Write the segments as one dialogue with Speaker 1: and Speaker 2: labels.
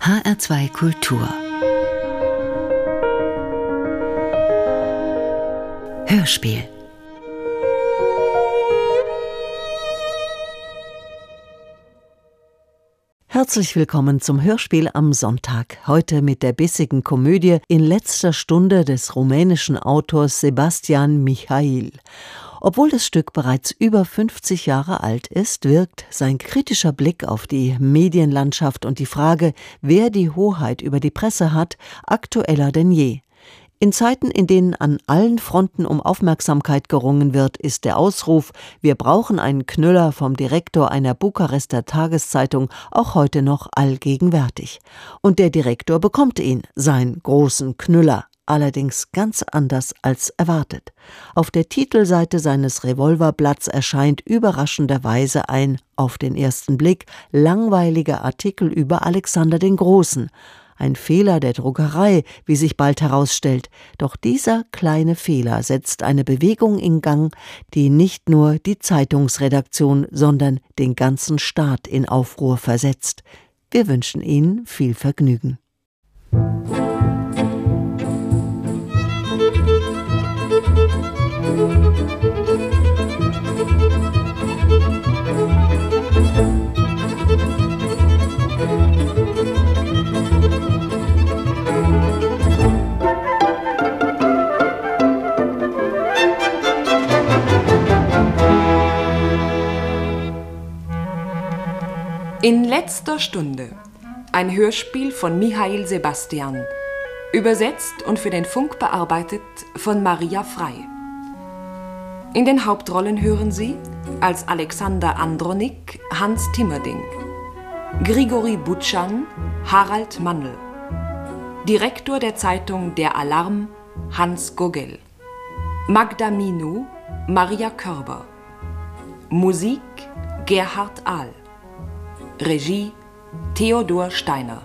Speaker 1: HR2 Kultur Hörspiel. Herzlich willkommen zum Hörspiel am Sonntag. Heute mit der bissigen Komödie In letzter Stunde des rumänischen Autors Sebastian Mihail. Obwohl das Stück bereits über 50 Jahre alt ist, wirkt sein kritischer Blick auf die Medienlandschaft und die Frage, wer die Hoheit über die Presse hat, aktueller denn je. In Zeiten, in denen an allen Fronten um Aufmerksamkeit gerungen wird, ist der Ausruf „Wir brauchen einen Knüller" vom Direktor einer Bukarester Tageszeitung auch heute noch allgegenwärtig. Und der Direktor bekommt ihn, seinen großen Knüller, allerdings ganz anders als erwartet. Auf der Titelseite seines Revolverblatts erscheint überraschenderweise ein, auf den ersten Blick, langweiliger Artikel über Alexander den Großen. Ein Fehler der Druckerei, wie sich bald herausstellt. Doch dieser kleine Fehler setzt eine Bewegung in Gang, die nicht nur die Zeitungsredaktion, sondern den ganzen Staat in Aufruhr versetzt. Wir wünschen Ihnen viel Vergnügen.
Speaker 2: In letzter Stunde. Ein Hörspiel von Mihail Sebastian. Übersetzt und für den Funk bearbeitet von Maria Frey. In den Hauptrollen hören Sie als Alexander Andronik Hans Timmerding, Grigori Butschan Harald Mandl, Direktor der Zeitung Der Alarm Hans Gogel, Magda Minou Maria Körber, Musik Gerhard Ahl, Regie Theodor Steiner.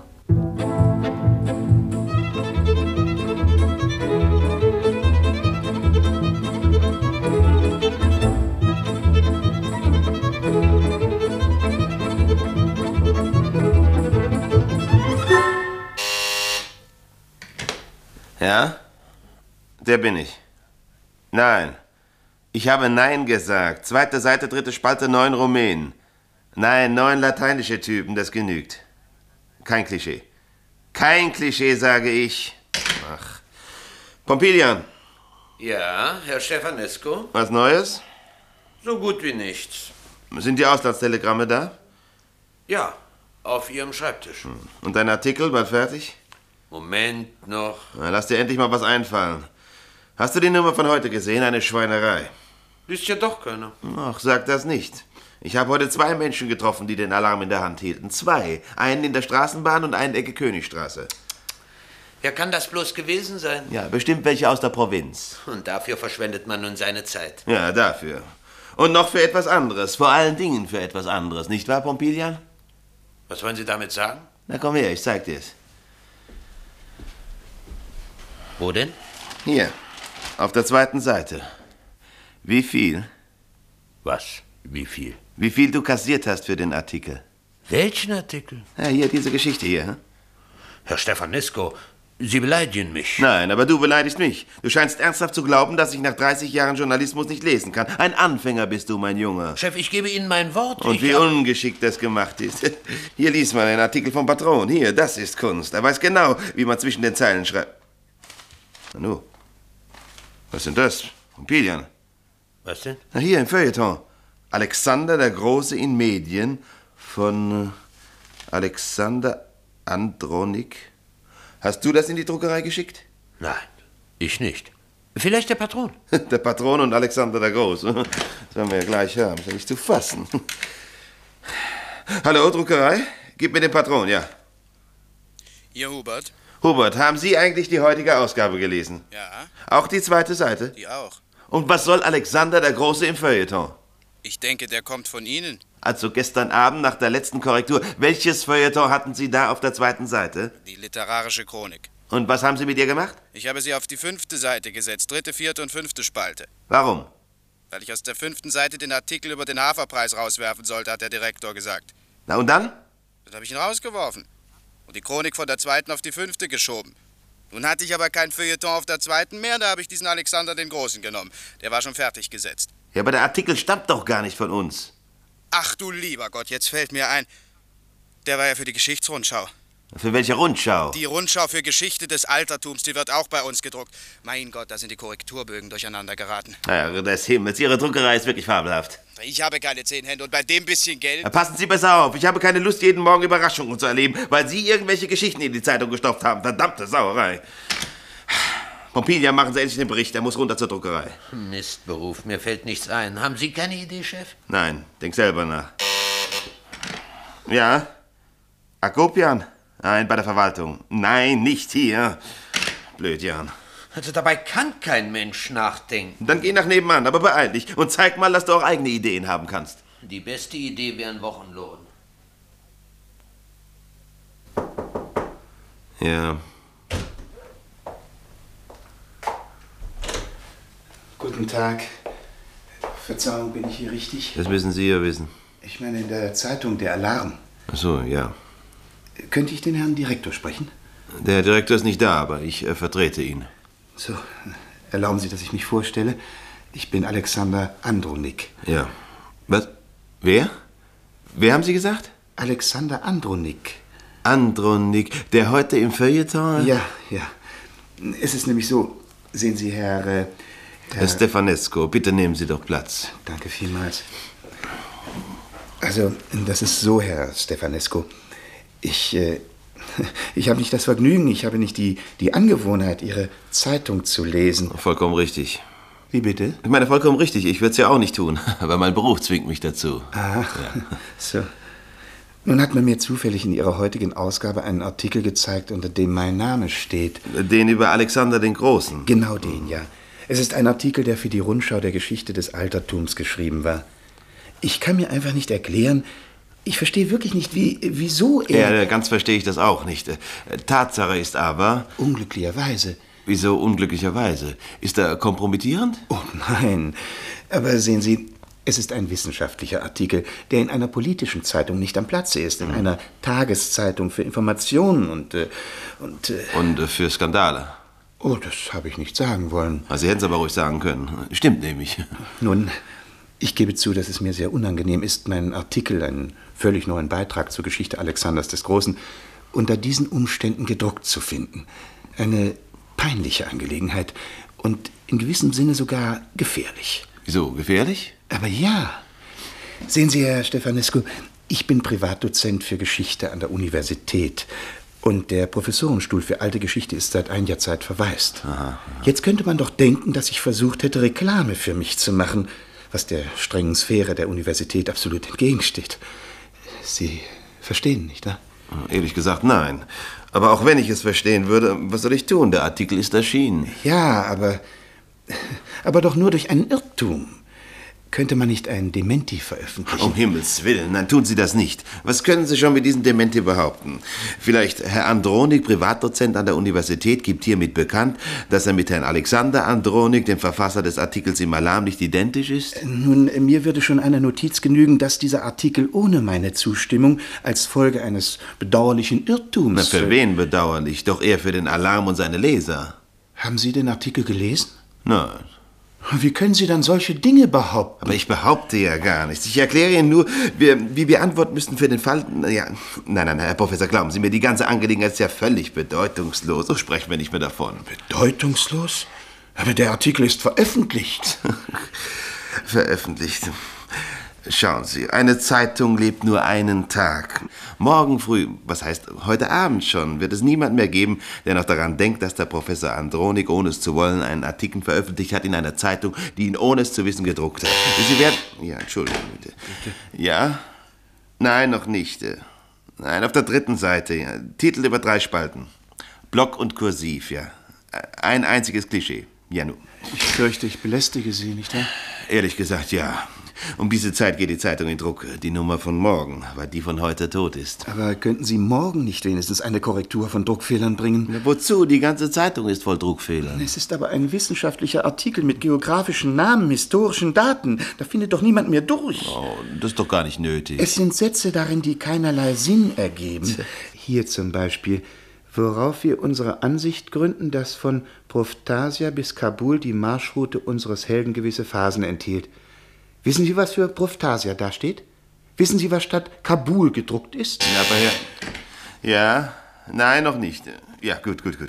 Speaker 3: Ja? Der bin ich. Nein. Ich habe Nein gesagt. Zweite Seite, dritte Spalte, 9 Rumänen. Nein, 9 lateinische Typen, das genügt. Kein Klischee. Kein Klischee, sage ich. Ach. Pompilian.
Speaker 4: Ja, Herr Stefanescu?
Speaker 3: Was Neues?
Speaker 4: So gut wie nichts.
Speaker 3: Sind die Auslandstelegramme da?
Speaker 4: Ja, auf Ihrem Schreibtisch.
Speaker 3: Und dein Artikel, bald fertig?
Speaker 4: Moment noch.
Speaker 3: Na, lass dir endlich mal was einfallen. Hast du die Nummer von heute gesehen? Eine Schweinerei.
Speaker 4: Liest ja doch keiner.
Speaker 3: Ach, sag das nicht. Ich habe heute 2 Menschen getroffen, die den Alarm in der Hand hielten. 2. Einen in der Straßenbahn und einen Ecke Königstraße.
Speaker 4: Wer kann das bloß gewesen sein?
Speaker 3: Ja, bestimmt welche aus der Provinz.
Speaker 4: Und dafür verschwendet man nun seine Zeit.
Speaker 3: Ja, dafür. Und noch für etwas anderes. Vor allen Dingen für etwas anderes. Nicht wahr, Pompilian?
Speaker 4: Was wollen Sie damit sagen?
Speaker 3: Na komm her, ich zeig dir's.
Speaker 4: Wo denn?
Speaker 3: Hier, auf der 2. Seite. Wie viel?
Speaker 4: Was? Wie viel?
Speaker 3: Wie viel du kassiert hast für den Artikel.
Speaker 4: Welchen Artikel?
Speaker 3: Ja, hier, diese Geschichte hier. Hm?
Speaker 4: Herr Stefanescu, Sie beleidigen mich.
Speaker 3: Nein, aber du beleidigst mich. Du scheinst ernsthaft zu glauben, dass ich nach 30 Jahren Journalismus nicht lesen kann. Ein Anfänger bist du, mein Junge.
Speaker 4: Chef, ich gebe Ihnen mein Wort.
Speaker 3: Und wie ungeschickt das gemacht ist. Hier liest man einen Artikel vom Patron. Hier, das ist Kunst. Er weiß genau, wie man zwischen den Zeilen schreibt. Nanu, was sind das? Pompilian.
Speaker 4: Was denn?
Speaker 3: Na, hier im Feuilleton. Alexander der Große in Medien von Alexander Andronik. Hast du das in die Druckerei geschickt?
Speaker 4: Nein, ich nicht. Vielleicht der Patron.
Speaker 3: Der Patron und Alexander der Große. Das werden wir ja gleich haben. Ist ja nicht zu fassen. Hallo, Druckerei? Gib mir den Patron, ja.
Speaker 5: Ihr Hubert?
Speaker 3: Hubert, haben Sie eigentlich die heutige Ausgabe gelesen?
Speaker 5: Ja.
Speaker 3: Auch die 2. Seite?
Speaker 5: Die auch.
Speaker 3: Und was soll Alexander der Große im Feuilleton?
Speaker 5: Ich denke, der kommt von Ihnen.
Speaker 3: Also gestern Abend nach der letzten Korrektur. Welches Feuilleton hatten Sie da auf der 2. Seite?
Speaker 5: Die literarische Chronik.
Speaker 3: Und was haben Sie mit ihr gemacht?
Speaker 5: Ich habe sie auf die 5. Seite gesetzt, 3., 4. und 5. Spalte.
Speaker 3: Warum?
Speaker 5: Weil ich aus der 5. Seite den Artikel über den Haferpreis rauswerfen sollte, hat der Direktor gesagt.
Speaker 3: Na und dann?
Speaker 5: Das habe ich ihn rausgeworfen. und die Chronik von der 2. auf die 5. geschoben. Nun hatte ich aber kein Feuilleton auf der 2. mehr, da habe ich diesen Alexander den Großen genommen. Der war schon fertig gesetzt.
Speaker 3: Ja, aber der Artikel stammt doch gar nicht von uns.
Speaker 5: Ach du lieber Gott, jetzt fällt mir ein, der war ja für die Geschichtsrundschau.
Speaker 3: Für welche Rundschau?
Speaker 5: Die Rundschau für Geschichte des Altertums, die wird auch bei uns gedruckt. Mein Gott, da sind die Korrekturbögen durcheinander geraten.
Speaker 3: Herr des Himmels, Ihre Druckerei ist wirklich fabelhaft.
Speaker 5: Ich habe keine 10 Hände und bei dem bisschen Geld...
Speaker 3: Ja, passen Sie besser auf, ich habe keine Lust, jeden Morgen Überraschungen zu erleben, weil Sie irgendwelche Geschichten in die Zeitung gestopft haben. Verdammte Sauerei. Pompilia, machen Sie endlich den Bericht, er muss runter zur Druckerei.
Speaker 4: Mistberuf, mir fällt nichts ein. Haben Sie keine Idee, Chef?
Speaker 3: Nein, denk selber nach. Ja? Akopian? Nein, bei der Verwaltung. Nein, nicht hier. Blöd, Jan.
Speaker 4: Also dabei kann kein Mensch nachdenken.
Speaker 3: Dann geh nach nebenan, aber beeil dich und zeig mal, dass du auch eigene Ideen haben kannst.
Speaker 4: Die beste Idee wäre ein Wochenlohn.
Speaker 3: Ja.
Speaker 6: Guten Tag. Verzeihung, bin ich hier richtig?
Speaker 3: Das müssen Sie ja wissen.
Speaker 6: Ich meine in der Zeitung der Alarm.
Speaker 3: Ach so, ja.
Speaker 6: Könnte ich den Herrn Direktor sprechen?
Speaker 3: Der Direktor ist nicht da, aber ich vertrete ihn.
Speaker 6: So, erlauben Sie, dass ich mich vorstelle. Ich bin Alexander Andronik.
Speaker 3: Ja. Was? Wer? Wer haben Sie gesagt?
Speaker 6: Alexander Andronik.
Speaker 3: Andronik, der heute im Feuilleton...
Speaker 6: Ja, ja. Es ist nämlich so, sehen Sie, Herr
Speaker 3: Stefanesco, bitte nehmen Sie doch Platz.
Speaker 6: Danke vielmals. Also, das ist so, Herr Stefanesco. Ich habe nicht das Vergnügen, ich habe nicht die Angewohnheit, Ihre Zeitung zu lesen.
Speaker 3: Vollkommen richtig.
Speaker 6: Wie bitte?
Speaker 3: Ich meine, vollkommen richtig. Ich würde es ja auch nicht tun, aber mein Beruf zwingt mich dazu.
Speaker 6: Ah,
Speaker 3: ja.
Speaker 6: So. Nun hat man mir zufällig in Ihrer heutigen Ausgabe einen Artikel gezeigt, unter dem mein Name steht.
Speaker 3: Den über Alexander den Großen?
Speaker 6: Genau den, ja. Es ist ein Artikel, der für die Rundschau der Geschichte des Altertums geschrieben war. Ich kann mir einfach nicht erklären, ich verstehe wirklich nicht, wieso er...
Speaker 3: Ja, ganz verstehe ich das auch nicht. Tatsache ist aber...
Speaker 6: Unglücklicherweise.
Speaker 3: Wieso unglücklicherweise? Ist er kompromittierend?
Speaker 6: Oh nein, aber sehen Sie, es ist ein wissenschaftlicher Artikel, der in einer politischen Zeitung nicht am Platze ist, in einer Tageszeitung für Informationen und
Speaker 3: für Skandale.
Speaker 6: Oh, das habe ich nicht sagen wollen.
Speaker 3: Sie hätten es aber ruhig sagen können. Stimmt nämlich.
Speaker 6: Nun, ich gebe zu, dass es mir sehr unangenehm ist, meinen Artikel, einen völlig neuen Beitrag zur Geschichte Alexanders des Großen, unter diesen Umständen gedruckt zu finden. Eine peinliche Angelegenheit und in gewissem Sinne sogar gefährlich.
Speaker 3: Wieso, gefährlich?
Speaker 6: Aber ja. Sehen Sie, Herr Stefanescu, ich bin Privatdozent für Geschichte an der Universität. Und der Professorenstuhl für alte Geschichte ist seit einiger Zeit verwaist.
Speaker 3: Aha.
Speaker 6: Jetzt könnte man doch denken, dass ich versucht hätte, Reklame für mich zu machen, was der strengen Sphäre der Universität absolut entgegensteht. Sie verstehen, nicht wahr?
Speaker 3: Ehrlich gesagt, nein. Aber auch wenn ich es verstehen würde, was soll ich tun? Der Artikel ist erschienen.
Speaker 6: Ja, aber doch nur durch einen Irrtum. Könnte man nicht ein Dementi veröffentlichen?
Speaker 3: Um Himmels Willen, nein, tun Sie das nicht. Was können Sie schon mit diesem Dementi behaupten? Vielleicht Herr Andronik, Privatdozent an der Universität, gibt hiermit bekannt, dass er mit Herrn Alexander Andronik, dem Verfasser des Artikels im Alarm, nicht identisch ist?
Speaker 6: Nun, mir würde schon eine Notiz genügen, dass dieser Artikel ohne meine Zustimmung als Folge eines bedauerlichen Irrtums...
Speaker 3: Na, für wen bedauerlich? Doch eher für den Alarm und seine Leser.
Speaker 6: Haben Sie den Artikel gelesen?
Speaker 3: Nein.
Speaker 6: Wie können Sie dann solche Dinge behaupten?
Speaker 3: Aber ich behaupte ja gar nichts. Ich erkläre Ihnen nur, wie wir antworten müssten für den Fall... Ja, nein, Herr Professor, glauben Sie mir, die ganze Angelegenheit ist ja völlig bedeutungslos. So sprechen wir nicht mehr davon.
Speaker 6: Bedeutungslos? Aber der Artikel ist veröffentlicht.
Speaker 3: Veröffentlicht. Schauen Sie, eine Zeitung lebt nur einen Tag. Morgen früh, was heißt heute Abend schon, wird es niemand mehr geben, der noch daran denkt, dass der Professor Andronik, ohne es zu wollen, einen Artikel veröffentlicht hat in einer Zeitung, die ihn ohne es zu wissen gedruckt hat. Sie werden... Ja, Entschuldigung, bitte. Ja? Nein, noch nicht. Nein, auf der 3. Seite. Ja. Titel über 3 Spalten. Block und Kursiv, ja. Ein einziges Klischee. Ja, nun.
Speaker 6: Ich fürchte, ich belästige Sie, nicht wahr?
Speaker 3: Ehrlich gesagt, ja. Um diese Zeit geht die Zeitung in Druck. Die Nummer von morgen, weil die von heute tot ist.
Speaker 6: Aber könnten Sie morgen nicht wenigstens eine Korrektur von Druckfehlern bringen?
Speaker 3: Na, wozu? Die ganze Zeitung ist voll Druckfehler.
Speaker 6: Es ist aber ein wissenschaftlicher Artikel mit geografischen Namen, historischen Daten. Da findet doch niemand mehr durch.
Speaker 3: Oh, das ist doch gar nicht nötig.
Speaker 6: Es sind Sätze darin, die keinerlei Sinn ergeben. Hier zum Beispiel, worauf wir unsere Ansicht gründen, dass von Proftasia bis Kabul die Marschroute unseres Helden gewisse Phasen enthielt. Wissen Sie, was für Proftasia da steht? Wissen Sie, was statt Kabul gedruckt ist?
Speaker 3: Ja, aber ja, nein, noch nicht. Ja, gut. Ja.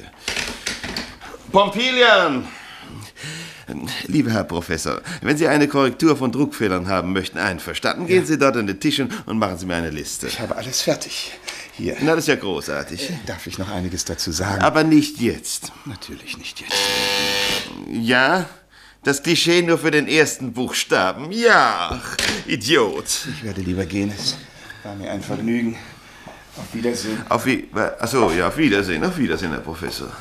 Speaker 3: Pompilian! Lieber Herr Professor, wenn Sie eine Korrektur von Druckfehlern haben möchten, einverstanden, gehen Sie dort an den Tisch und machen Sie mir eine Liste.
Speaker 6: Ich habe alles fertig. Hier.
Speaker 3: Na, das ist ja großartig.
Speaker 6: Darf ich noch einiges dazu sagen?
Speaker 3: Aber nicht jetzt.
Speaker 6: Natürlich nicht jetzt.
Speaker 3: Ja, das Klischee nur für den ersten Buchstaben. Ja, Idiot.
Speaker 6: Ich werde lieber gehen. Es war mir ein Vergnügen. Auf Wiedersehen.
Speaker 3: Auf Wiedersehen, Herr Professor.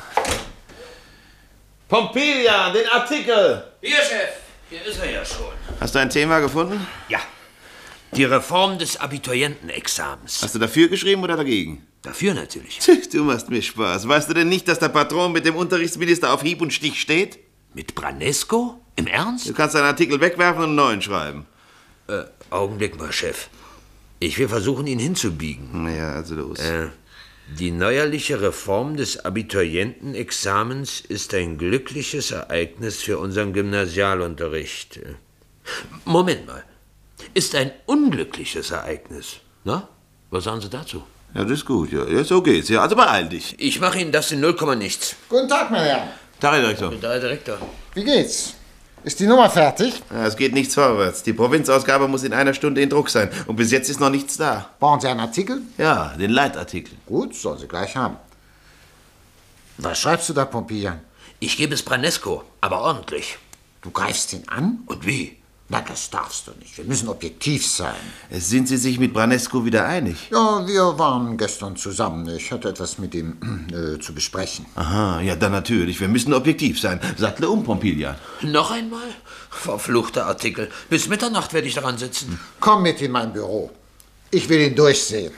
Speaker 3: Pompilian, den Artikel!
Speaker 4: Hier, Chef. Hier ist er ja schon.
Speaker 3: Hast du ein Thema gefunden?
Speaker 4: Ja. Die Reform des Abiturientenexamens.
Speaker 3: Hast du dafür geschrieben oder dagegen?
Speaker 4: Dafür natürlich.
Speaker 3: Du machst mir Spaß. Weißt du denn nicht, dass der Patron mit dem Unterrichtsminister auf Hieb und Stich steht?
Speaker 4: Mit Branesco? Im Ernst?
Speaker 3: Du kannst deinen Artikel wegwerfen und einen neuen schreiben.
Speaker 4: Augenblick mal, Chef. Ich will versuchen, ihn hinzubiegen.
Speaker 3: Naja, also los.
Speaker 4: Die neuerliche Reform des Abiturientenexamens ist ein glückliches Ereignis für unseren Gymnasialunterricht. Moment mal. Ist ein unglückliches Ereignis. Na? Was sagen Sie dazu?
Speaker 3: Ja, das ist gut. Ja, so geht's. Ja, also beeil dich.
Speaker 4: Ich mache Ihnen das in 0, nichts.
Speaker 7: Guten Tag, mein Herr.
Speaker 3: Tag, Herr Direktor.
Speaker 4: Guten Tag, Herr Direktor.
Speaker 7: Wie geht's? Ist die Nummer fertig?
Speaker 3: Ja, es geht nichts vorwärts. Die Provinzausgabe muss in einer Stunde in Druck sein. Und bis jetzt ist noch nichts da.
Speaker 7: Brauchen Sie einen Artikel?
Speaker 3: Ja, den Leitartikel.
Speaker 7: Gut, sollen Sie gleich haben. Was schreibst du da, Pompilian?
Speaker 4: Ich gebe es Branesco, aber ordentlich.
Speaker 7: Du greifst ihn an?
Speaker 4: Und wie?
Speaker 7: Na, das darfst du nicht. Wir müssen objektiv sein.
Speaker 3: Sind Sie sich mit Branesco wieder einig?
Speaker 7: Ja, wir waren gestern zusammen. Ich hatte etwas mit ihm zu besprechen.
Speaker 3: Aha, ja, dann natürlich. Wir müssen objektiv sein. Sattle um, Pompilian.
Speaker 4: Noch einmal? Verfluchter Artikel. Bis Mitternacht werde ich daran sitzen.
Speaker 7: Komm mit in mein Büro. Ich will ihn durchsehen.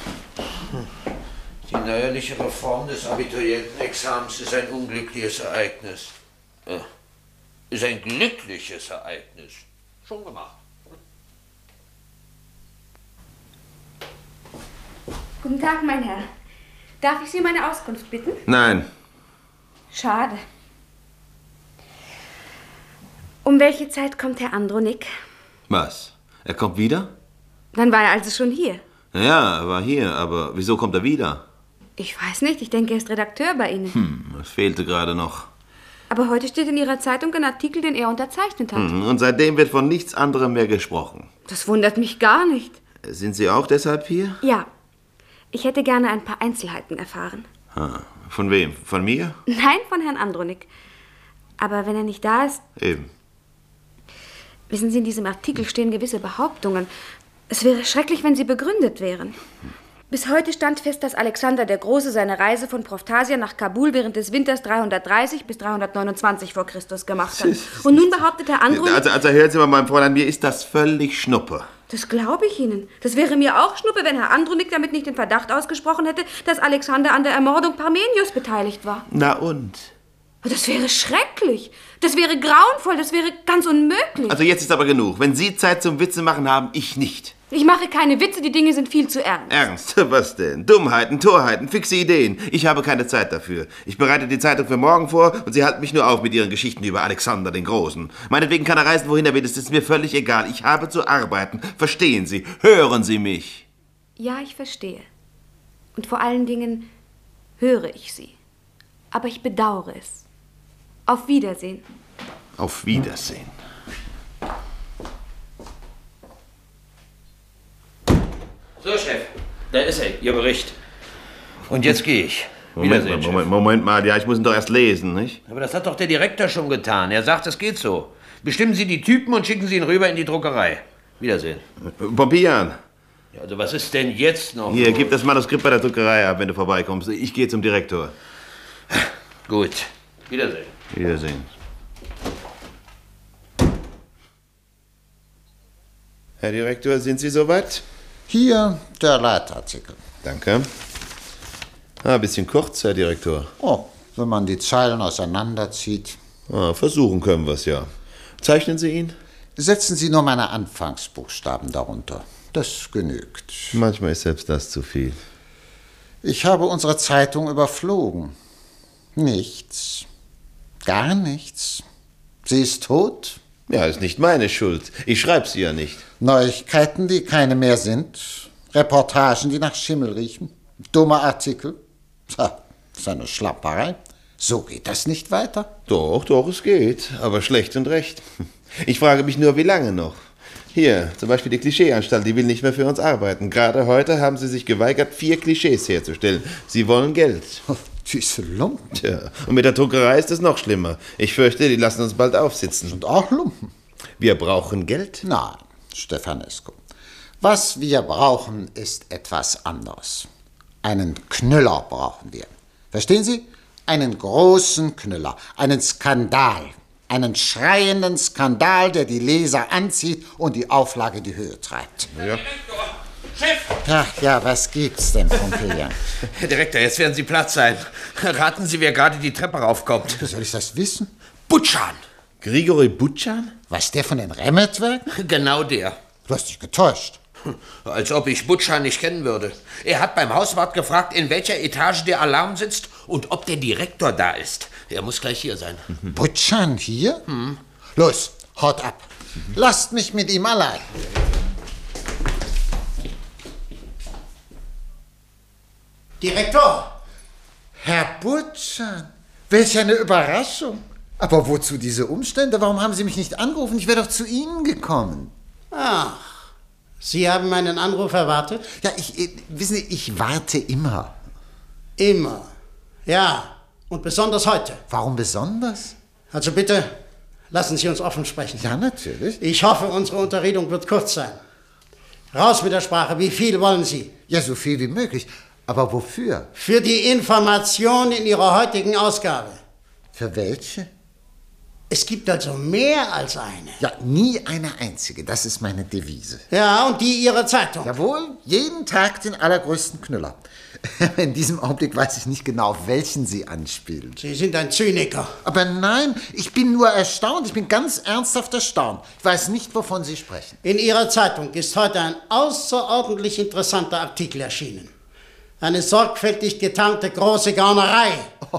Speaker 4: Die neuerliche Reform des Abiturientenexamens ist ein unglückliches Ereignis. Ist ein glückliches Ereignis. Schon gemacht.
Speaker 8: Guten Tag, mein Herr. Darf ich Sie um eine Auskunft bitten?
Speaker 3: Nein.
Speaker 8: Schade. Um welche Zeit kommt Herr Andronik?
Speaker 3: Was? Er kommt wieder?
Speaker 8: Dann war er also schon hier.
Speaker 3: Ja, er war hier, aber wieso kommt er wieder?
Speaker 8: Ich weiß nicht, ich denke, er ist Redakteur bei Ihnen.
Speaker 3: Das fehlte gerade noch.
Speaker 8: Aber heute steht in Ihrer Zeitung ein Artikel, den er unterzeichnet hat.
Speaker 3: Und seitdem wird von nichts anderem mehr gesprochen.
Speaker 8: Das wundert mich gar nicht.
Speaker 3: Sind Sie auch deshalb hier?
Speaker 8: Ja, ich hätte gerne ein paar Einzelheiten erfahren.
Speaker 3: Von wem? Von mir?
Speaker 8: Nein, von Herrn Andronik. Aber wenn er nicht da ist...
Speaker 3: Eben.
Speaker 8: Wissen Sie, in diesem Artikel stehen gewisse Behauptungen. Es wäre schrecklich, wenn sie begründet wären. Bis heute stand fest, dass Alexander der Große seine Reise von Proftasia nach Kabul während des Winters 330 bis 329 vor Christus gemacht hat. Und nun behauptet Herr Andronik...
Speaker 3: Also hören Sie mal, mein Fräulein, mir ist das völlig Schnuppe.
Speaker 8: Das glaube ich Ihnen. Das wäre mir auch Schnuppe, wenn Herr Andronik damit nicht den Verdacht ausgesprochen hätte, dass Alexander an der Ermordung Parmenius beteiligt war.
Speaker 3: Na und?
Speaker 8: Das wäre schrecklich. Das wäre grauenvoll. Das wäre ganz unmöglich.
Speaker 3: Also jetzt ist aber genug. Wenn Sie Zeit zum Witze machen haben, ich nicht.
Speaker 8: Ich mache keine Witze, die Dinge sind viel zu ernst.
Speaker 3: Ernst? Was denn? Dummheiten, Torheiten, fixe Ideen. Ich habe keine Zeit dafür. Ich bereite die Zeitung für morgen vor und Sie halten mich nur auf mit Ihren Geschichten über Alexander den Großen. Meinetwegen kann er reisen, wohin er will. Das ist mir völlig egal. Ich habe zu arbeiten. Verstehen Sie? Hören Sie mich.
Speaker 8: Ja, ich verstehe. Und vor allen Dingen höre ich Sie. Aber ich bedauere es. Auf Wiedersehen.
Speaker 3: Auf Wiedersehen.
Speaker 4: So, Chef, da ist er, Ihr Bericht. Und jetzt gehe ich. Wiedersehen, Chef.
Speaker 3: Moment mal, ja, ich muss ihn doch erst lesen, nicht?
Speaker 4: Aber das hat doch der Direktor schon getan. Er sagt, es geht so. Bestimmen Sie die Typen und schicken Sie ihn rüber in die Druckerei. Wiedersehen.
Speaker 3: Pompilian.
Speaker 4: Ja, also was ist denn jetzt noch?
Speaker 3: Hier, gib das Manuskript bei der Druckerei ab, wenn du vorbeikommst. Ich gehe zum Direktor.
Speaker 4: Gut. Wiedersehen.
Speaker 3: Wiedersehen. Herr Direktor, sind Sie soweit?
Speaker 7: Hier der Leitartikel.
Speaker 3: Danke. Ein bisschen kurz, Herr Direktor.
Speaker 7: Oh, wenn man die Zeilen auseinanderzieht.
Speaker 3: Versuchen können wir es ja. Zeichnen Sie ihn?
Speaker 7: Setzen Sie nur meine Anfangsbuchstaben darunter. Das genügt.
Speaker 3: Manchmal ist selbst das zu viel.
Speaker 7: Ich habe unsere Zeitung überflogen. Nichts. Gar nichts. Sie ist tot.
Speaker 3: Ja, ist nicht meine Schuld. Ich schreibe sie ja nicht.
Speaker 7: Neuigkeiten, die keine mehr sind. Reportagen, die nach Schimmel riechen. Dumme Artikel. Das ist eine Schlapperei. So geht das nicht weiter.
Speaker 3: Doch, es geht. Aber schlecht und recht. Ich frage mich nur, wie lange noch? Hier, zum Beispiel die Klischeeanstalt, die will nicht mehr für uns arbeiten. Gerade heute haben sie sich geweigert, 4 Klischees herzustellen. Sie wollen Geld.
Speaker 7: Oh, diese Lumpen.
Speaker 3: Tja, und mit der Druckerei ist es noch schlimmer. Ich fürchte, die lassen uns bald aufsitzen.
Speaker 7: Und auch Lumpen.
Speaker 3: Wir brauchen Geld?
Speaker 7: Nein, Stefanesco. Was wir brauchen, ist etwas anderes. Einen Knüller brauchen wir. Verstehen Sie? Einen großen Knüller. Einen Skandal. Einen schreienden Skandal, der die Leser anzieht und die Auflage in die Höhe treibt.
Speaker 3: Ja.
Speaker 4: Chef!
Speaker 7: Ach ja, was gibt's denn, Pompeian?
Speaker 4: Herr Direktor, jetzt werden Sie Platz sein. Raten Sie, wer gerade die Treppe raufkommt.
Speaker 7: Wie soll ich das wissen?
Speaker 4: Butschan!
Speaker 3: Grigori Butschan?
Speaker 7: Was, der von den Remmetwerken?
Speaker 4: Genau der.
Speaker 7: Du hast dich getäuscht.
Speaker 4: Als ob ich Butschan nicht kennen würde. Er hat beim Hauswart gefragt, in welcher Etage der Alarm sitzt und ob der Direktor da ist. Er muss gleich hier sein.
Speaker 7: Butschan hier? Los, haut ab. Lasst mich mit ihm allein.
Speaker 9: Direktor!
Speaker 7: Herr Butschan, welch eine Überraschung. Aber wozu diese Umstände? Warum haben Sie mich nicht angerufen? Ich wäre doch zu Ihnen gekommen.
Speaker 9: Ach, Sie haben meinen Anruf erwartet?
Speaker 7: Ja, wissen Sie, ich warte immer.
Speaker 9: Immer. Ja, und besonders heute.
Speaker 7: Warum besonders?
Speaker 9: Also bitte, lassen Sie uns offen sprechen.
Speaker 7: Ja, natürlich.
Speaker 9: Ich hoffe, unsere Unterredung wird kurz sein. Raus mit der Sprache. Wie viel wollen Sie?
Speaker 7: Ja, so viel wie möglich. Aber wofür?
Speaker 9: Für die Information in Ihrer heutigen Ausgabe.
Speaker 7: Für welche?
Speaker 9: Es gibt also mehr als eine.
Speaker 7: Ja, nie eine einzige. Das ist meine Devise.
Speaker 9: Ja, und die Ihrer Zeitung.
Speaker 7: Jawohl, jeden Tag den allergrößten Knüller. In diesem Augenblick weiß ich nicht genau, auf welchen Sie anspielen.
Speaker 9: Sie sind ein Zyniker.
Speaker 7: Aber nein, ich bin nur erstaunt. Ich bin ganz ernsthaft erstaunt. Ich weiß nicht, wovon Sie sprechen.
Speaker 9: In Ihrer Zeitung ist heute ein außerordentlich interessanter Artikel erschienen. Eine sorgfältig getarnte große Gaunerei.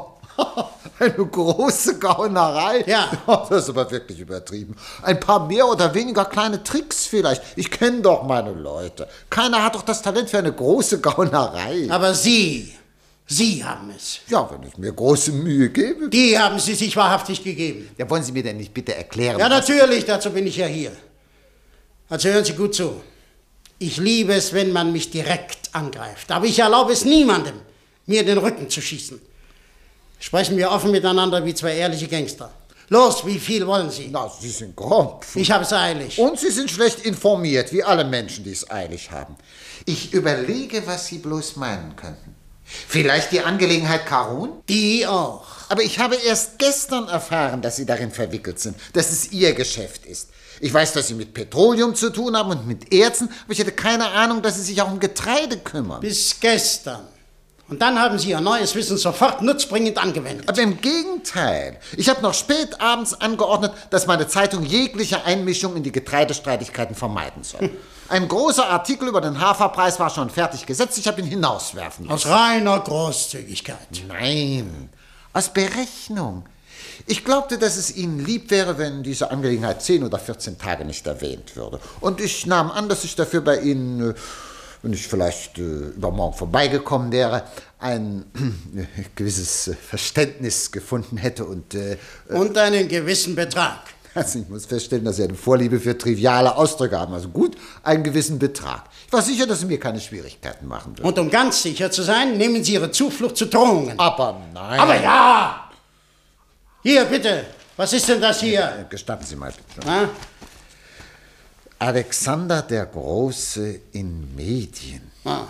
Speaker 7: Eine große Gaunerei?
Speaker 9: Ja.
Speaker 7: Das ist aber wirklich übertrieben. Ein paar mehr oder weniger kleine Tricks vielleicht. Ich kenne doch meine Leute. Keiner hat doch das Talent für eine große Gaunerei.
Speaker 9: Aber Sie haben es.
Speaker 7: Ja, wenn ich mir große Mühe gebe.
Speaker 9: Die haben Sie sich wahrhaftig gegeben.
Speaker 7: Ja, wollen Sie mir denn nicht bitte erklären?
Speaker 9: Ja, natürlich, dazu bin ich ja hier. Also hören Sie gut zu. Ich liebe es, wenn man mich direkt angreift. Aber ich erlaube es niemandem, mir den Rücken zu schießen. Sprechen wir offen miteinander wie zwei ehrliche Gangster. Los, wie viel wollen Sie?
Speaker 7: Na, Sie sind grob.
Speaker 9: Ich habe es eilig.
Speaker 7: Und Sie sind schlecht informiert, wie alle Menschen, die es eilig haben. Ich überlege, was Sie bloß meinen könnten. Vielleicht die Angelegenheit Karun?
Speaker 9: Die auch.
Speaker 7: Aber ich habe erst gestern erfahren, dass Sie darin verwickelt sind, dass es Ihr Geschäft ist. Ich weiß, dass Sie mit Petroleum zu tun haben und mit Erzen, aber ich hatte keine Ahnung, dass Sie sich auch um Getreide kümmern.
Speaker 9: Bis gestern. Und dann haben Sie Ihr neues Wissen sofort nutzbringend angewendet.
Speaker 7: Aber im Gegenteil. Ich habe noch spät abends angeordnet, dass meine Zeitung jegliche Einmischung in die Getreidestreitigkeiten vermeiden soll. Ein großer Artikel über den Haferpreis war schon fertig gesetzt. Ich habe ihn hinauswerfen lassen.
Speaker 9: Aus reiner Großzügigkeit.
Speaker 7: Nein, aus Berechnung. Ich glaubte, dass es Ihnen lieb wäre, wenn diese Angelegenheit 10 oder 14 Tage nicht erwähnt würde. Und ich nahm an, dass ich dafür bei Ihnen, wenn ich vielleicht übermorgen vorbeigekommen wäre, ein gewisses Verständnis gefunden hätte und
Speaker 9: einen gewissen Betrag.
Speaker 7: Also ich muss feststellen, dass Sie eine Vorliebe für triviale Ausdrücke haben. Also gut, einen gewissen Betrag. Ich war sicher, dass Sie mir keine Schwierigkeiten machen würden.
Speaker 9: Und um ganz sicher zu sein, nehmen Sie Ihre Zuflucht zu Drohungen.
Speaker 7: Aber nein.
Speaker 9: Aber ja! Hier, bitte. Was ist denn das hier?
Speaker 7: Gestatten Sie mal, bitte.
Speaker 9: Na?
Speaker 7: Alexander der Große in Medien.
Speaker 9: Ah.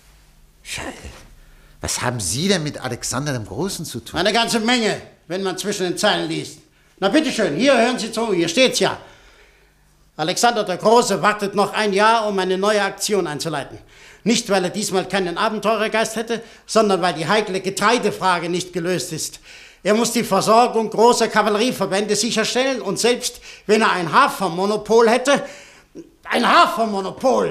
Speaker 7: Was haben Sie denn mit Alexander dem Großen zu tun?
Speaker 9: Eine ganze Menge, wenn man zwischen den Zeilen liest. Na bitteschön, hier hören Sie zu, hier steht's ja. Alexander der Große wartet noch ein Jahr, um eine neue Aktion einzuleiten. Nicht, weil er diesmal keinen Abenteurergeist hätte, sondern weil die heikle Getreidefrage nicht gelöst ist. Er muss die Versorgung großer Kavallerieverbände sicherstellen und selbst wenn er ein Hafermonopol hätte, ein Hafermonopol,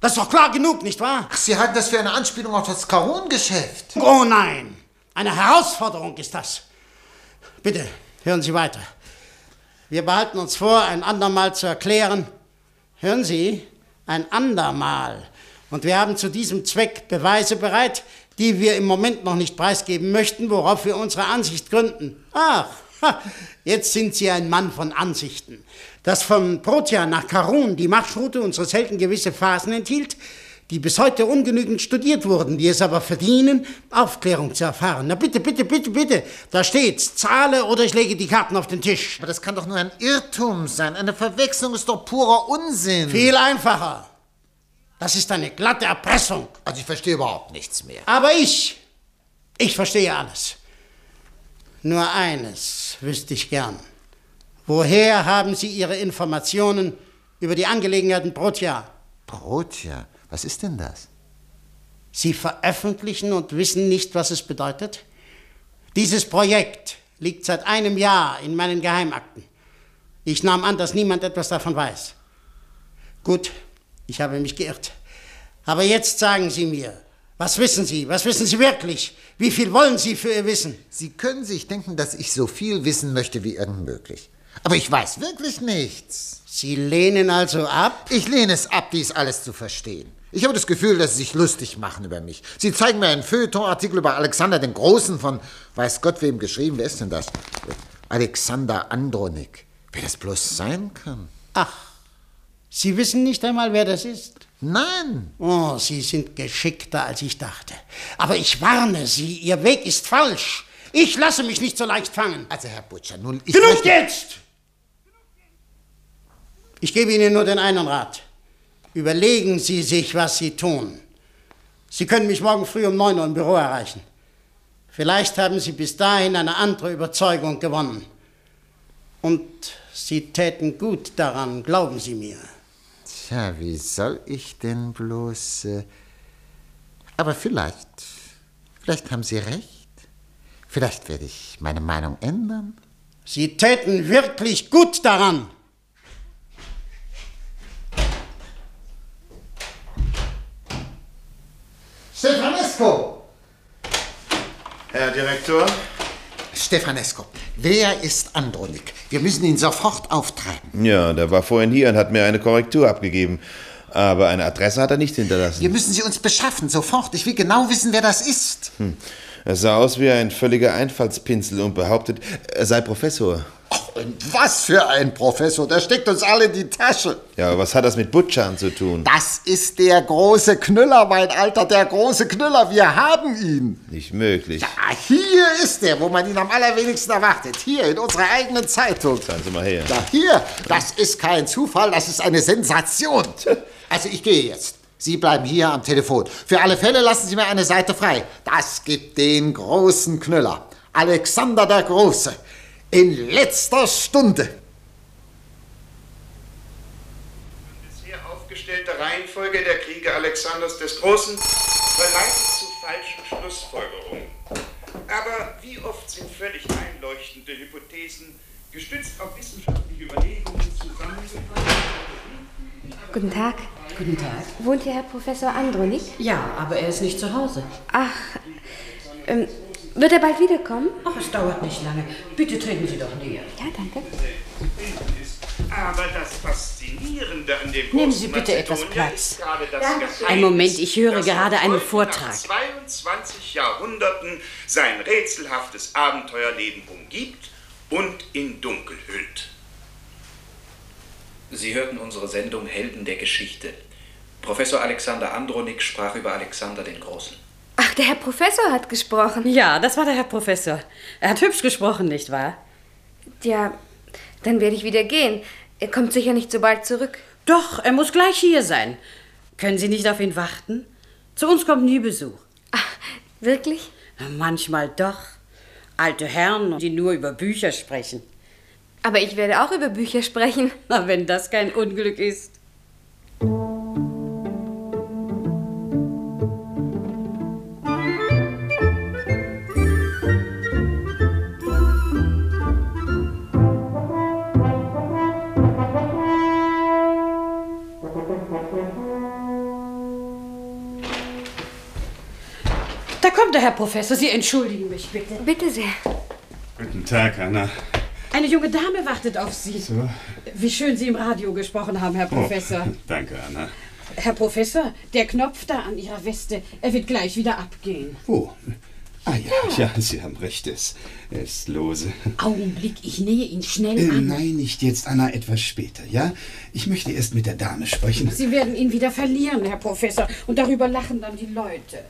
Speaker 9: Das ist doch klar genug, nicht wahr?
Speaker 7: Ach, Sie halten das für eine Anspielung auf das Karun-Geschäft.
Speaker 9: Oh nein, eine Herausforderung ist das. Bitte, hören Sie weiter. Wir behalten uns vor, ein andermal zu erklären. Hören Sie, ein andermal. Und wir haben zu diesem Zweck Beweise bereit, die wir im Moment noch nicht preisgeben möchten, worauf wir unsere Ansicht gründen. Ach, jetzt sind Sie ein Mann von Ansichten. Dass von Protia nach Karun die Marschroute unseres Helden gewisse Phasen enthielt, die bis heute ungenügend studiert wurden, die es aber verdienen, Aufklärung zu erfahren. Na bitte, bitte, bitte, bitte, da steht's. Zahle oder ich lege die Karten auf den Tisch.
Speaker 7: Aber das kann doch nur ein Irrtum sein. Eine Verwechslung ist doch purer Unsinn.
Speaker 9: Viel einfacher. Das ist eine glatte Erpressung.
Speaker 7: Also ich verstehe überhaupt nichts mehr.
Speaker 9: Aber ich verstehe alles. Nur eines wüsste ich gern. Woher haben Sie Ihre Informationen über die Angelegenheiten Protia?
Speaker 7: Protia? Was ist denn das?
Speaker 9: Sie veröffentlichen und wissen nicht, was es bedeutet? Dieses Projekt liegt seit einem Jahr in meinen Geheimakten. Ich nahm an, dass niemand etwas davon weiß. Gut, ich habe mich geirrt. Aber jetzt sagen Sie mir, was wissen Sie? Was wissen Sie wirklich? Wie viel wollen Sie für Ihr Wissen?
Speaker 7: Sie können sich denken, dass ich so viel wissen möchte wie irgend möglich. Aber ich weiß wirklich nichts.
Speaker 9: Sie lehnen also ab?
Speaker 7: Ich lehne es ab, dies alles zu verstehen. Ich habe das Gefühl, dass Sie sich lustig machen über mich. Sie zeigen mir einen Feuilleton-Artikel über Alexander den Großen von, weiß Gott wem geschrieben. Wer ist denn das? Alexander Andronik. Wer das bloß sein kann.
Speaker 9: Ach, Sie wissen nicht einmal, wer das ist?
Speaker 7: Nein.
Speaker 9: Oh, Sie sind geschickter, als ich dachte. Aber ich warne Sie, Ihr Weg ist falsch. Ich lasse mich nicht so leicht fangen.
Speaker 7: Also, Herr Butcher, nun...
Speaker 9: Genug jetzt! Ich gebe Ihnen nur den einen Rat. Überlegen Sie sich, was Sie tun. Sie können mich morgen früh um 9 Uhr im Büro erreichen. Vielleicht haben Sie bis dahin eine andere Überzeugung gewonnen. Und Sie täten gut daran, glauben Sie mir.
Speaker 7: Tja, wie soll ich denn bloß... Aber vielleicht haben Sie recht. Vielleicht werde ich meine Meinung ändern.
Speaker 9: Sie täten wirklich gut daran.
Speaker 7: Stefanesco!
Speaker 3: Herr Direktor?
Speaker 7: Stefanesco, wer ist Andronik? Wir müssen ihn sofort auftreiben.
Speaker 3: Ja, der war vorhin hier und hat mir eine Korrektur abgegeben. Aber eine Adresse hat er nicht hinterlassen.
Speaker 7: Wir müssen sie uns beschaffen, sofort. Ich will genau wissen, wer das ist.
Speaker 3: Er sah aus wie ein völliger Einfallspinsel und behauptet, er sei Professor.
Speaker 7: Oh, was für ein Professor, der steckt uns alle in die Tasche.
Speaker 3: Ja, aber was hat das mit Butschan zu tun?
Speaker 7: Das ist der große Knüller, mein Alter, der große Knüller. Wir haben ihn.
Speaker 3: Nicht möglich.
Speaker 7: Ja, hier ist er, wo man ihn am allerwenigsten erwartet. Hier, in unserer eigenen Zeitung.
Speaker 3: Sagen Sie mal her.
Speaker 7: Ja, hier, das ist kein Zufall, das ist eine Sensation. Also ich gehe jetzt. Sie bleiben hier am Telefon. Für alle Fälle lassen Sie mir eine Seite frei. Das gibt den großen Knüller. Alexander der Große. In letzter Stunde.
Speaker 10: Die bisher aufgestellte Reihenfolge der Kriege Alexanders des Großen verleitet zu falschen Schlussfolgerungen. Aber wie oft sind völlig einleuchtende Hypothesen, gestützt auf wissenschaftliche Überlegungen, zusammengefasst?
Speaker 8: Guten Tag.
Speaker 11: Guten Tag.
Speaker 8: Wohnt hier Herr Professor Andronik?
Speaker 11: Ja, aber er ist nicht zu Hause.
Speaker 8: Ach, wird er bald wiederkommen?
Speaker 11: Ach, es dauert nicht lange. Bitte treten Sie doch näher.
Speaker 8: Ja, danke.
Speaker 10: Aber das Faszinierende an dem
Speaker 11: Nehmen Sie bitte etwas
Speaker 10: Mazedonia
Speaker 11: Platz.
Speaker 10: ist gerade das Geheimnis,
Speaker 11: Einen Moment, ich höre
Speaker 10: das
Speaker 11: gerade einen
Speaker 10: heute
Speaker 11: Vortrag.
Speaker 10: Nach 22 Jahrhunderten sein rätselhaftes Abenteuerleben umgibt und in Dunkel hüllt.
Speaker 12: Sie hörten unsere Sendung Helden der Geschichte. Professor Alexander Andronik sprach über Alexander den Großen.
Speaker 8: Ach, der Herr Professor hat gesprochen.
Speaker 11: Ja, das war der Herr Professor. Er hat hübsch gesprochen, nicht wahr?
Speaker 8: Ja, dann werde ich wieder gehen. Er kommt sicher nicht so bald zurück.
Speaker 11: Doch, er muss gleich hier sein. Können Sie nicht auf ihn warten? Zu uns kommt nie Besuch.
Speaker 8: Ach, wirklich?
Speaker 11: Manchmal doch. Alte Herren, die nur über Bücher sprechen.
Speaker 8: Aber ich werde auch über Bücher sprechen.
Speaker 11: Na, wenn das kein Unglück ist. runter, Herr Professor. Sie entschuldigen mich, bitte.
Speaker 8: Bitte sehr.
Speaker 6: Guten Tag, Anna.
Speaker 11: Eine junge Dame wartet auf Sie.
Speaker 6: So.
Speaker 11: Wie schön Sie im Radio gesprochen haben, Herr Professor.
Speaker 6: Oh, danke, Anna.
Speaker 11: Herr Professor, der Knopf da an Ihrer Weste, er wird gleich wieder abgehen.
Speaker 6: Wo? Ah ja, Sie haben recht, es ist lose.
Speaker 11: Augenblick, ich nähe ihn schnell an.
Speaker 6: Nein, nicht jetzt, Anna, etwas später, ja? Ich möchte erst mit der Dame sprechen.
Speaker 11: Sie werden ihn wieder verlieren, Herr Professor, und darüber lachen dann die Leute.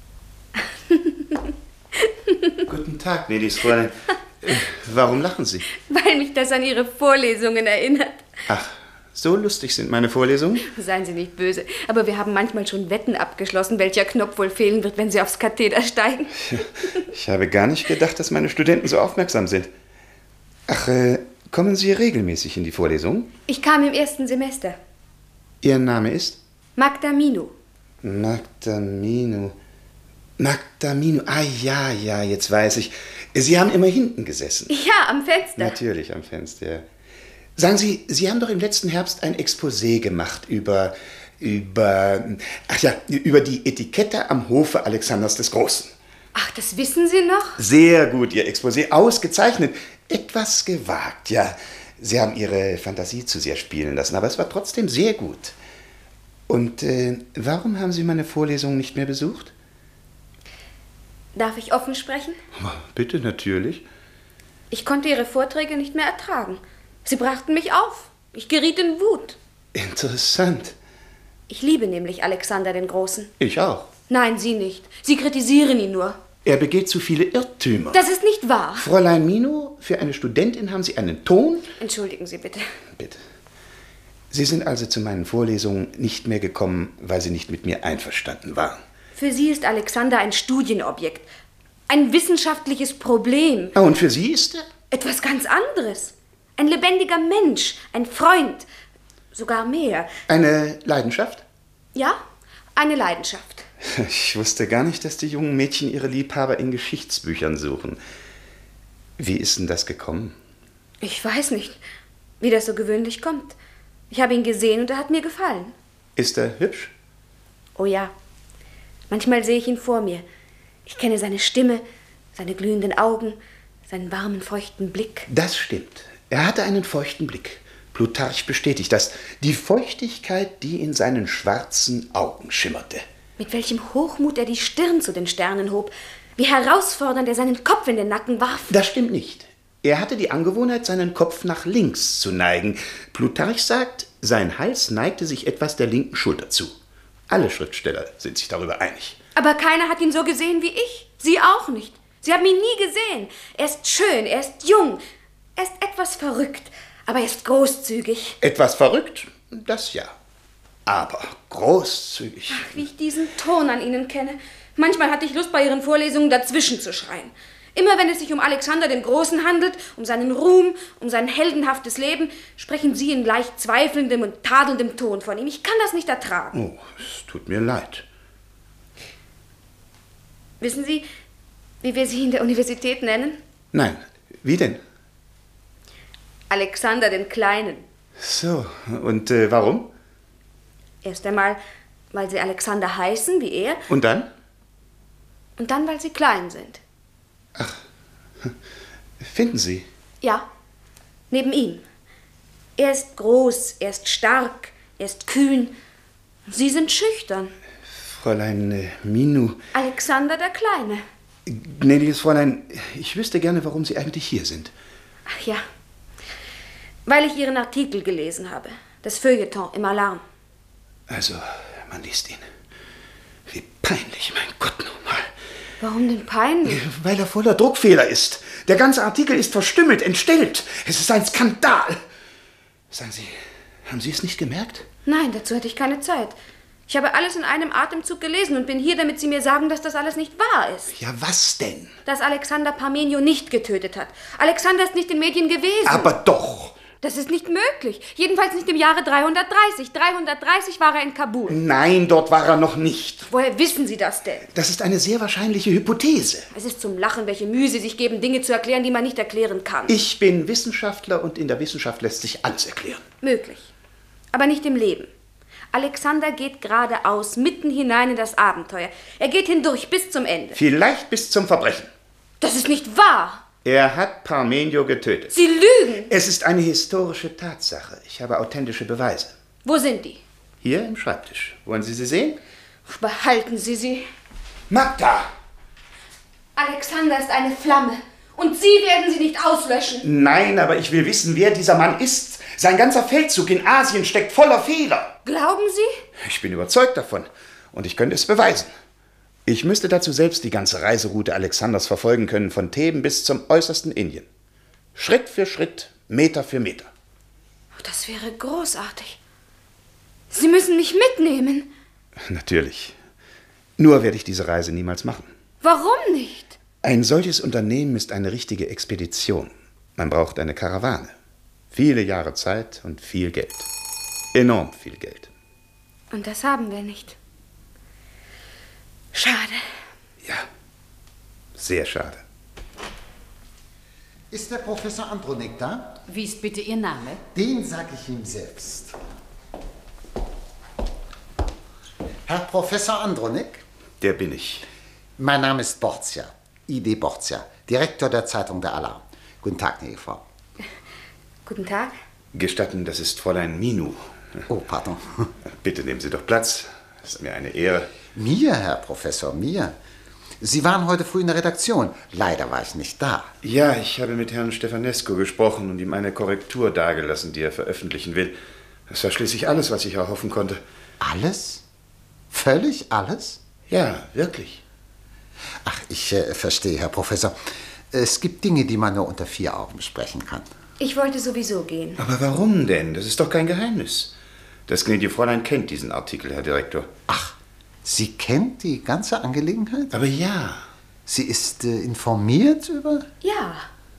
Speaker 6: Guten Tag, gnädiges Fräulein. Warum lachen Sie?
Speaker 8: Weil mich das an Ihre Vorlesungen erinnert.
Speaker 6: Ach, so lustig sind meine Vorlesungen?
Speaker 8: Seien Sie nicht böse, aber wir haben manchmal schon Wetten abgeschlossen, welcher Knopf wohl fehlen wird, wenn Sie aufs Katheder steigen.
Speaker 6: Ich habe gar nicht gedacht, dass meine Studenten so aufmerksam sind. Ach, kommen Sie regelmäßig in die Vorlesung?
Speaker 8: Ich kam im ersten Semester.
Speaker 6: Ihr Name ist?
Speaker 8: Magda Minu.
Speaker 6: Magda Minu. Ah ja, jetzt weiß ich. Sie haben immer hinten gesessen.
Speaker 8: Ja, am Fenster.
Speaker 6: Natürlich am Fenster, ja. Sagen Sie, Sie haben doch im letzten Herbst ein Exposé gemacht über die Etikette am Hofe Alexanders des Großen.
Speaker 8: Ach, das wissen Sie noch?
Speaker 6: Sehr gut, Ihr Exposé, ausgezeichnet. Etwas gewagt, ja. Sie haben Ihre Fantasie zu sehr spielen lassen, aber es war trotzdem sehr gut. Und warum haben Sie meine Vorlesung nicht mehr besucht?
Speaker 8: Darf ich offen sprechen?
Speaker 6: Bitte, natürlich.
Speaker 8: Ich konnte Ihre Vorträge nicht mehr ertragen. Sie brachten mich auf. Ich geriet in Wut.
Speaker 6: Interessant.
Speaker 8: Ich liebe nämlich Alexander den Großen.
Speaker 6: Ich auch.
Speaker 8: Nein, Sie nicht. Sie kritisieren ihn nur.
Speaker 6: Er begeht zu viele Irrtümer.
Speaker 8: Das ist nicht wahr.
Speaker 6: Fräulein Minu, für eine Studentin haben Sie einen Ton?
Speaker 8: Entschuldigen Sie bitte.
Speaker 6: Bitte. Sie sind also zu meinen Vorlesungen nicht mehr gekommen, weil Sie nicht mit mir einverstanden waren.
Speaker 8: Für Sie ist Alexander ein Studienobjekt. Ein wissenschaftliches Problem.
Speaker 6: Ah, und für Sie ist er?
Speaker 8: Etwas ganz anderes. Ein lebendiger Mensch, ein Freund, sogar mehr.
Speaker 6: Eine Leidenschaft?
Speaker 8: Ja, eine Leidenschaft.
Speaker 6: Ich wusste gar nicht, dass die jungen Mädchen ihre Liebhaber in Geschichtsbüchern suchen. Wie ist denn das gekommen?
Speaker 8: Ich weiß nicht, wie das so gewöhnlich kommt. Ich habe ihn gesehen und er hat mir gefallen.
Speaker 6: Ist er hübsch?
Speaker 8: Oh ja. Manchmal sehe ich ihn vor mir. Ich kenne seine Stimme, seine glühenden Augen, seinen warmen, feuchten Blick.
Speaker 6: Das stimmt. Er hatte einen feuchten Blick. Plutarch bestätigt das. Die Feuchtigkeit, die in seinen schwarzen Augen schimmerte.
Speaker 8: Mit welchem Hochmut er die Stirn zu den Sternen hob. Wie herausfordernd er seinen Kopf in den Nacken warf.
Speaker 6: Das stimmt nicht. Er hatte die Angewohnheit, seinen Kopf nach links zu neigen. Plutarch sagt, sein Hals neigte sich etwas der linken Schulter zu. Alle Schriftsteller sind sich darüber einig.
Speaker 8: Aber keiner hat ihn so gesehen wie ich. Sie auch nicht. Sie haben ihn nie gesehen. Er ist schön, er ist jung, er ist etwas verrückt, aber er ist großzügig.
Speaker 6: Etwas verrückt? Das ja. Aber großzügig.
Speaker 8: Ach, wie ich diesen Ton an Ihnen kenne. Manchmal hatte ich Lust, bei Ihren Vorlesungen dazwischen zu schreien. Immer wenn es sich um Alexander den Großen handelt, um seinen Ruhm, um sein heldenhaftes Leben, sprechen Sie in leicht zweifelndem und tadelndem Ton von ihm. Ich kann das nicht ertragen.
Speaker 6: Oh, es tut mir leid.
Speaker 8: Wissen Sie, wie wir Sie in der Universität nennen?
Speaker 6: Nein, wie denn?
Speaker 8: Alexander den Kleinen.
Speaker 6: So, und warum?
Speaker 8: Erst einmal, weil Sie Alexander heißen, wie er.
Speaker 6: Und dann?
Speaker 8: Und dann, weil Sie klein sind.
Speaker 6: Ach, finden Sie?
Speaker 8: Ja, neben ihm. Er ist groß, er ist stark, er ist kühn. Sie sind schüchtern.
Speaker 6: Fräulein Minu.
Speaker 8: Alexander der Kleine.
Speaker 6: Gnädiges Fräulein, ich wüsste gerne, warum Sie eigentlich hier sind.
Speaker 8: Ach ja, weil ich Ihren Artikel gelesen habe. Das Feuilleton im Alarm.
Speaker 6: Also, man liest ihn. Wie peinlich, mein Gott, nochmal.
Speaker 8: Warum denn peinlich?
Speaker 6: Weil er voller Druckfehler ist. Der ganze Artikel ist verstümmelt, entstellt. Es ist ein Skandal. Sagen Sie, haben Sie es nicht gemerkt?
Speaker 8: Nein, dazu hatte ich keine Zeit. Ich habe alles in einem Atemzug gelesen und bin hier, damit Sie mir sagen, dass das alles nicht wahr ist.
Speaker 6: Ja, was denn?
Speaker 8: Dass Alexander Parmenio nicht getötet hat. Alexander ist nicht in Medien gewesen.
Speaker 6: Aber doch.
Speaker 8: Das ist nicht möglich. Jedenfalls nicht im Jahre 330. 330 war er in Kabul.
Speaker 6: Nein, dort war er noch nicht.
Speaker 8: Woher wissen Sie das denn?
Speaker 6: Das ist eine sehr wahrscheinliche Hypothese.
Speaker 8: Es ist zum Lachen, welche Mühe Sie sich geben, Dinge zu erklären, die man nicht erklären kann.
Speaker 6: Ich bin Wissenschaftler und in der Wissenschaft lässt sich alles erklären.
Speaker 8: Möglich. Aber nicht im Leben. Alexander geht geradeaus, mitten hinein in das Abenteuer. Er geht hindurch bis zum Ende.
Speaker 6: Vielleicht bis zum Verbrechen.
Speaker 8: Das ist nicht wahr.
Speaker 6: Er hat Parmenio getötet.
Speaker 8: Sie lügen.
Speaker 6: Es ist eine historische Tatsache. Ich habe authentische Beweise.
Speaker 8: Wo sind die?
Speaker 6: Hier im Schreibtisch. Wollen Sie sie sehen?
Speaker 8: Behalten Sie sie.
Speaker 6: Magda!
Speaker 8: Alexander ist eine Flamme. Und Sie werden sie nicht auslöschen.
Speaker 6: Nein, aber ich will wissen, wer dieser Mann ist. Sein ganzer Feldzug in Asien steckt voller Fehler.
Speaker 8: Glauben Sie?
Speaker 6: Ich bin überzeugt davon. Und ich könnte es beweisen. Ich müsste dazu selbst die ganze Reiseroute Alexanders verfolgen können, von Theben bis zum äußersten Indien. Schritt für Schritt, Meter für Meter.
Speaker 8: Das wäre großartig. Sie müssen mich mitnehmen.
Speaker 6: Natürlich. Nur werde ich diese Reise niemals machen.
Speaker 8: Warum nicht?
Speaker 6: Ein solches Unternehmen ist eine richtige Expedition. Man braucht eine Karawane. Viele Jahre Zeit und viel Geld. Enorm viel Geld.
Speaker 8: Und das haben wir nicht. Schade.
Speaker 6: Ja, sehr schade.
Speaker 7: Ist der Professor Andronik da?
Speaker 11: Wie ist bitte Ihr Name?
Speaker 7: Den sage ich ihm selbst. Herr Professor Andronik?
Speaker 6: Der bin ich.
Speaker 7: Mein Name ist Borgia, I.D. Borgia, Direktor der Zeitung Der Alarm. Guten Tag, gnädige Frau.
Speaker 8: Guten Tag.
Speaker 6: Gestatten, das ist Fräulein Minu.
Speaker 7: Oh, pardon.
Speaker 6: Bitte nehmen Sie doch Platz. Das ist mir eine Ehre.
Speaker 7: Mir, Herr Professor, mir. Sie waren heute früh in der Redaktion. Leider war ich nicht da.
Speaker 6: Ja, ich habe mit Herrn Stefanescu gesprochen und ihm eine Korrektur dargelassen, die er veröffentlichen will. Das war schließlich alles, was ich erhoffen konnte.
Speaker 7: Alles? Völlig alles?
Speaker 6: Ja, wirklich.
Speaker 7: Ach, ich verstehe, Herr Professor. Es gibt Dinge, die man nur unter 4 Augen besprechen kann.
Speaker 8: Ich wollte sowieso gehen.
Speaker 6: Aber warum denn? Das ist doch kein Geheimnis. Das gnädige Fräulein kennt diesen Artikel, Herr Direktor.
Speaker 7: Ach, Sie kennt die ganze Angelegenheit?
Speaker 6: Aber ja.
Speaker 7: Sie ist informiert über...
Speaker 8: Ja.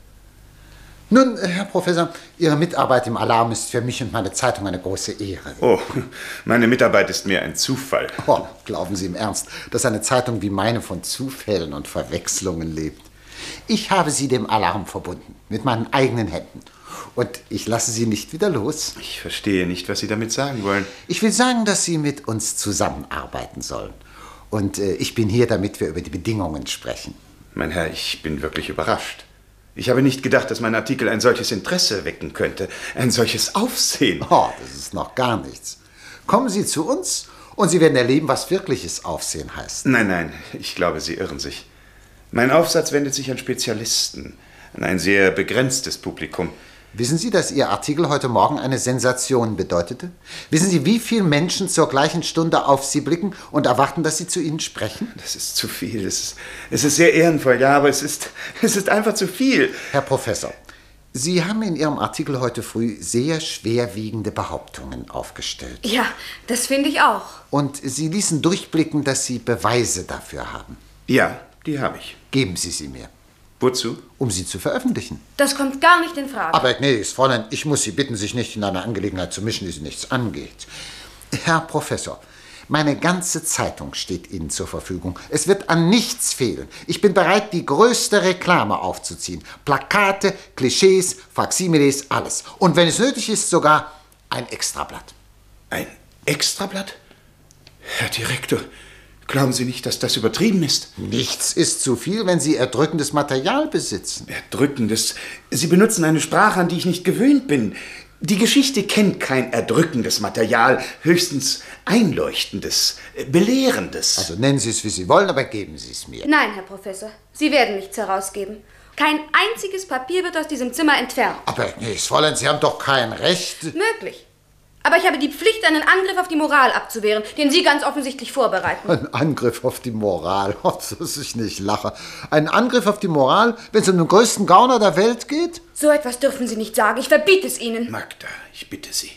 Speaker 7: Nun, Herr Professor, Ihre Mitarbeit im Alarm ist für mich und meine Zeitung eine große Ehre.
Speaker 6: Oh, meine Mitarbeit ist mir ein Zufall.
Speaker 7: Oh, glauben Sie im Ernst, dass eine Zeitung wie meine von Zufällen und Verwechslungen lebt? Ich habe Sie dem Alarm verbunden, mit meinen eigenen Händen. Und ich lasse Sie nicht wieder los.
Speaker 6: Ich verstehe nicht, was Sie damit sagen wollen.
Speaker 7: Ich will sagen, dass Sie mit uns zusammenarbeiten sollen. Und ich bin hier, damit wir über die Bedingungen sprechen.
Speaker 6: Mein Herr, ich bin wirklich überrascht. Ich habe nicht gedacht, dass mein Artikel ein solches Interesse wecken könnte. Ein solches Aufsehen.
Speaker 7: Oh, das ist noch gar nichts. Kommen Sie zu uns und Sie werden erleben, was wirkliches Aufsehen heißt.
Speaker 6: Nein, ich glaube, Sie irren sich. Mein Aufsatz wendet sich an Spezialisten, an ein sehr begrenztes Publikum.
Speaker 7: Wissen Sie, dass Ihr Artikel heute Morgen eine Sensation bedeutete? Wissen Sie, wie viele Menschen zur gleichen Stunde auf Sie blicken und erwarten, dass Sie zu Ihnen sprechen?
Speaker 6: Das ist zu viel. Es ist sehr ehrenvoll, ja, aber es ist einfach zu viel.
Speaker 7: Herr Professor, Sie haben in Ihrem Artikel heute früh sehr schwerwiegende Behauptungen aufgestellt.
Speaker 8: Ja, das finde ich auch.
Speaker 7: Und Sie ließen durchblicken, dass Sie Beweise dafür haben.
Speaker 6: Ja, die habe ich.
Speaker 7: Geben Sie sie mir.
Speaker 6: Wozu?
Speaker 7: Um sie zu veröffentlichen.
Speaker 8: Das kommt gar nicht in Frage.
Speaker 7: Aber gnädiges Fräulein, ich muss Sie bitten, sich nicht in eine Angelegenheit zu mischen, die Sie nichts angeht. Herr Professor, meine ganze Zeitung steht Ihnen zur Verfügung. Es wird an nichts fehlen. Ich bin bereit, die größte Reklame aufzuziehen. Plakate, Klischees, Faksimiles, alles. Und wenn es nötig ist, sogar ein Extrablatt.
Speaker 6: Ein Extrablatt? Herr Direktor, glauben Sie nicht, dass das übertrieben ist?
Speaker 7: Nichts ist zu viel, wenn Sie erdrückendes Material besitzen.
Speaker 6: Erdrückendes? Sie benutzen eine Sprache, an die ich nicht gewöhnt bin. Die Geschichte kennt kein erdrückendes Material, höchstens einleuchtendes, belehrendes.
Speaker 7: Also nennen Sie es, wie Sie wollen, aber geben Sie es mir.
Speaker 8: Nein, Herr Professor, Sie werden nichts herausgeben. Kein einziges Papier wird aus diesem Zimmer entfernt.
Speaker 7: Aber, gnädiges Fräulein, Sie haben doch kein Recht.
Speaker 8: Möglich. Aber ich habe die Pflicht, einen Angriff auf die Moral abzuwehren, den Sie ganz offensichtlich vorbereiten.
Speaker 7: Ein Angriff auf die Moral? Oh, dass ich nicht lache. Ein Angriff auf die Moral, wenn es um den größten Gauner der Welt geht?
Speaker 8: So etwas dürfen Sie nicht sagen. Ich verbiete es Ihnen.
Speaker 6: Magda, ich bitte Sie.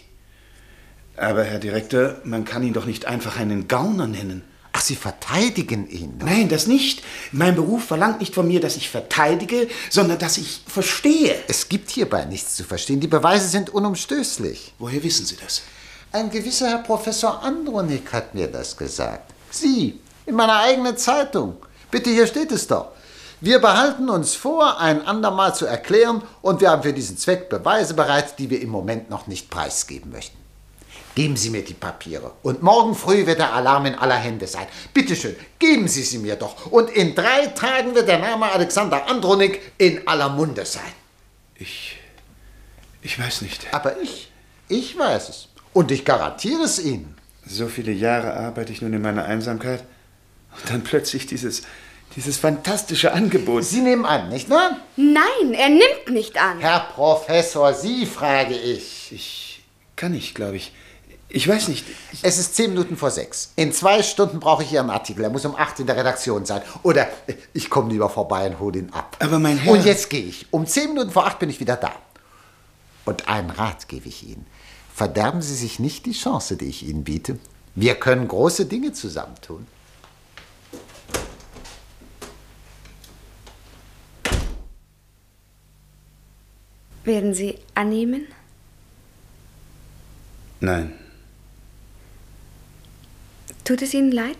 Speaker 6: Aber, Herr Direktor, man kann ihn doch nicht einfach einen Gauner nennen.
Speaker 7: Ach, Sie verteidigen ihn doch.
Speaker 6: Nein, das nicht. Mein Beruf verlangt nicht von mir, dass ich verteidige, sondern dass ich verstehe.
Speaker 7: Es gibt hierbei nichts zu verstehen. Die Beweise sind unumstößlich.
Speaker 6: Woher wissen Sie das?
Speaker 7: Ein gewisser Herr Professor Andronik hat mir das gesagt. Sie, in meiner eigenen Zeitung. Bitte, hier steht es doch. Wir behalten uns vor, ein andermal zu erklären, und wir haben für diesen Zweck Beweise bereit, die wir im Moment noch nicht preisgeben möchten. Geben Sie mir die Papiere. Und morgen früh wird der Alarm in aller Hände sein. Bitte schön, geben Sie sie mir doch. Und in 3 Tagen wird der Name Alexander Andronik in aller Munde sein.
Speaker 6: Ich weiß nicht.
Speaker 7: Aber ich weiß es. Und ich garantiere es Ihnen.
Speaker 6: So viele Jahre arbeite ich nun in meiner Einsamkeit. Und dann plötzlich dieses fantastische Angebot.
Speaker 7: Sie nehmen an, nicht wahr?
Speaker 8: Nein, er nimmt nicht an.
Speaker 7: Herr Professor, Sie frage ich.
Speaker 6: Ich kann nicht, glaube ich. Ich weiß nicht.
Speaker 7: Es ist 10 Minuten vor 6. In 2 Stunden brauche ich Ihren Artikel. Er muss um 8 in der Redaktion sein. Oder ich komme lieber vorbei und hole ihn ab.
Speaker 6: Aber mein Herr...
Speaker 7: Und jetzt gehe ich. Um 10 Minuten vor 8 bin ich wieder da. Und einen Rat gebe ich Ihnen. Verderben Sie sich nicht die Chance, die ich Ihnen biete. Wir können große Dinge zusammentun.
Speaker 8: Werden Sie annehmen?
Speaker 6: Nein.
Speaker 8: Tut es Ihnen leid?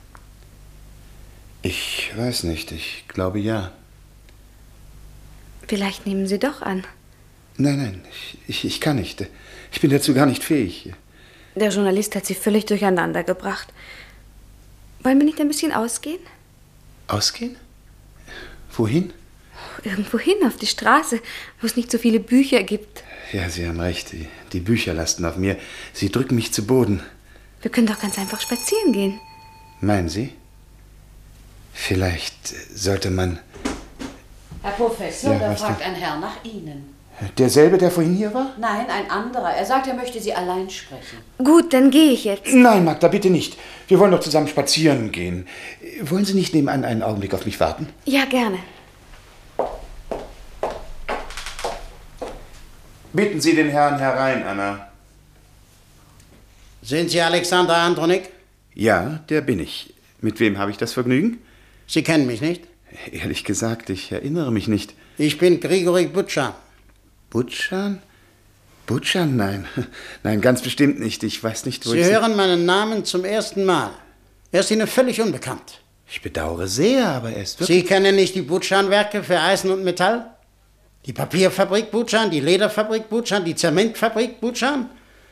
Speaker 6: Ich weiß nicht. Ich glaube ja.
Speaker 8: Vielleicht nehmen Sie doch an.
Speaker 6: Nein. Ich kann nicht. Ich bin dazu gar nicht fähig.
Speaker 8: Der Journalist hat Sie völlig durcheinander gebracht. Wollen wir nicht ein bisschen ausgehen?
Speaker 6: Ausgehen? Wohin?
Speaker 8: Irgendwo hin, auf die Straße, wo es nicht so viele Bücher gibt.
Speaker 6: Ja, Sie haben recht. Die Bücher lasten auf mir. Sie drücken mich zu Boden.
Speaker 8: Wir können doch ganz einfach spazieren gehen.
Speaker 6: Meinen Sie? Vielleicht sollte man...
Speaker 11: Herr Professor,
Speaker 6: Ja,
Speaker 11: da
Speaker 6: was
Speaker 11: fragt
Speaker 6: denn?
Speaker 11: ein Herr nach Ihnen.
Speaker 6: Derselbe, der vorhin hier war?
Speaker 11: Nein, ein anderer. Er sagt, er möchte Sie allein sprechen.
Speaker 8: Gut, dann gehe ich jetzt.
Speaker 6: Nein, Magda, bitte nicht. Wir wollen doch zusammen spazieren gehen. Wollen Sie nicht nebenan einen Augenblick auf mich warten?
Speaker 8: Ja, gerne.
Speaker 6: Bitten Sie den Herrn herein, Anna.
Speaker 9: Sind Sie Alexander Andronik?
Speaker 6: Ja, der bin ich. Mit wem habe ich das Vergnügen?
Speaker 9: Sie kennen mich nicht?
Speaker 6: Ehrlich gesagt, ich erinnere mich nicht.
Speaker 9: Ich bin Grigori Butschan.
Speaker 6: Butschan? Butschan? Nein. Nein, ganz bestimmt nicht. Ich weiß nicht, wo
Speaker 9: Sie
Speaker 6: ich...
Speaker 9: hören meinen Namen zum ersten Mal. Er ist Ihnen völlig unbekannt.
Speaker 6: Ich bedauere sehr, aber er ist wirklich...
Speaker 9: Sie kennen nicht die Butschan-Werke für Eisen und Metall? Die Papierfabrik Butschan, die Lederfabrik Butschan, die Zementfabrik Butschan?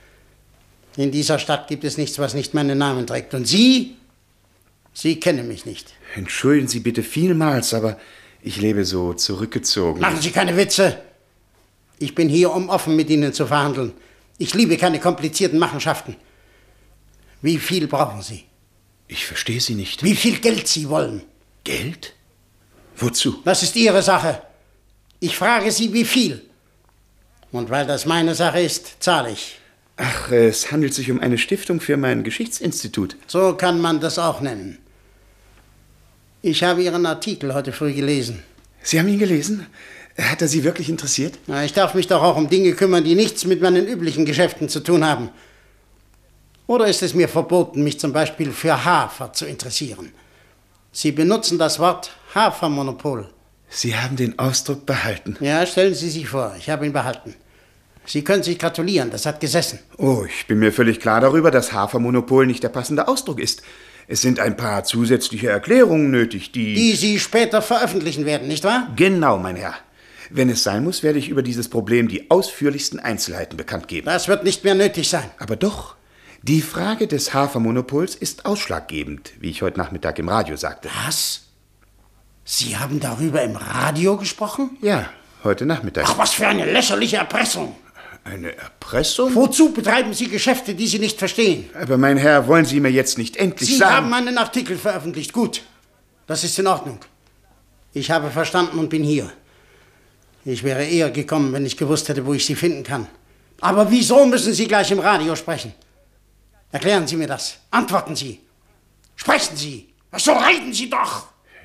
Speaker 9: In dieser Stadt gibt es nichts, was nicht meinen Namen trägt. Und Sie kennen mich nicht.
Speaker 6: Entschuldigen Sie bitte vielmals, aber ich lebe so zurückgezogen.
Speaker 9: Machen Sie keine Witze. Ich bin hier, um offen mit Ihnen zu verhandeln. Ich liebe keine komplizierten Machenschaften. Wie viel brauchen Sie?
Speaker 6: Ich verstehe Sie nicht.
Speaker 9: Wie viel Geld Sie wollen?
Speaker 6: Geld? Wozu?
Speaker 9: Das ist Ihre Sache. Ich frage Sie, wie viel? Und weil das meine Sache ist, zahle ich.
Speaker 6: Ach, es handelt sich um eine Stiftung für mein Geschichtsinstitut.
Speaker 9: So kann man das auch nennen. Ich habe Ihren Artikel heute früh gelesen.
Speaker 6: Sie haben ihn gelesen? Hat er Sie wirklich interessiert?
Speaker 9: Na, ich darf mich doch auch um Dinge kümmern, die nichts mit meinen üblichen Geschäften zu tun haben. Oder ist es mir verboten, mich zum Beispiel für Hafer zu interessieren? Sie benutzen das Wort Hafermonopol.
Speaker 6: Sie haben den Ausdruck behalten.
Speaker 9: Ja, stellen Sie sich vor, ich habe ihn behalten. Sie können sich gratulieren, das hat gesessen.
Speaker 6: Oh, ich bin mir völlig klar darüber, dass Hafermonopol nicht der passende Ausdruck ist. Es sind ein paar zusätzliche Erklärungen nötig,
Speaker 9: die Sie später veröffentlichen werden, nicht wahr?
Speaker 6: Genau, mein Herr. Wenn es sein muss, werde ich über dieses Problem die ausführlichsten Einzelheiten bekannt geben.
Speaker 9: Das wird nicht mehr nötig sein.
Speaker 6: Aber doch, die Frage des Hafermonopols ist ausschlaggebend, wie ich heute Nachmittag im Radio sagte.
Speaker 9: Was? Sie haben darüber im Radio gesprochen?
Speaker 6: Ja, heute Nachmittag.
Speaker 9: Ach, was für eine lächerliche Erpressung.
Speaker 6: Eine Erpressung?
Speaker 9: Wozu betreiben Sie Geschäfte, die Sie nicht verstehen?
Speaker 6: Aber mein Herr, wollen Sie mir jetzt nicht endlich sagen...
Speaker 9: Sie haben einen Artikel veröffentlicht. Gut, das ist in Ordnung. Ich habe verstanden und bin hier. Ich wäre eher gekommen, wenn ich gewusst hätte, wo ich Sie finden kann. Aber wieso müssen Sie gleich im Radio sprechen? Erklären Sie mir das. Antworten Sie. Sprechen Sie. So reden Sie doch.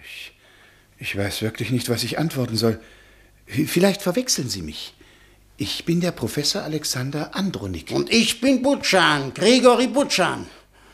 Speaker 6: Ich weiß wirklich nicht, was ich antworten soll. Vielleicht verwechseln Sie mich. Ich bin der Professor Alexander Andronik.
Speaker 9: Und ich bin Butschan, Grigori Butschan.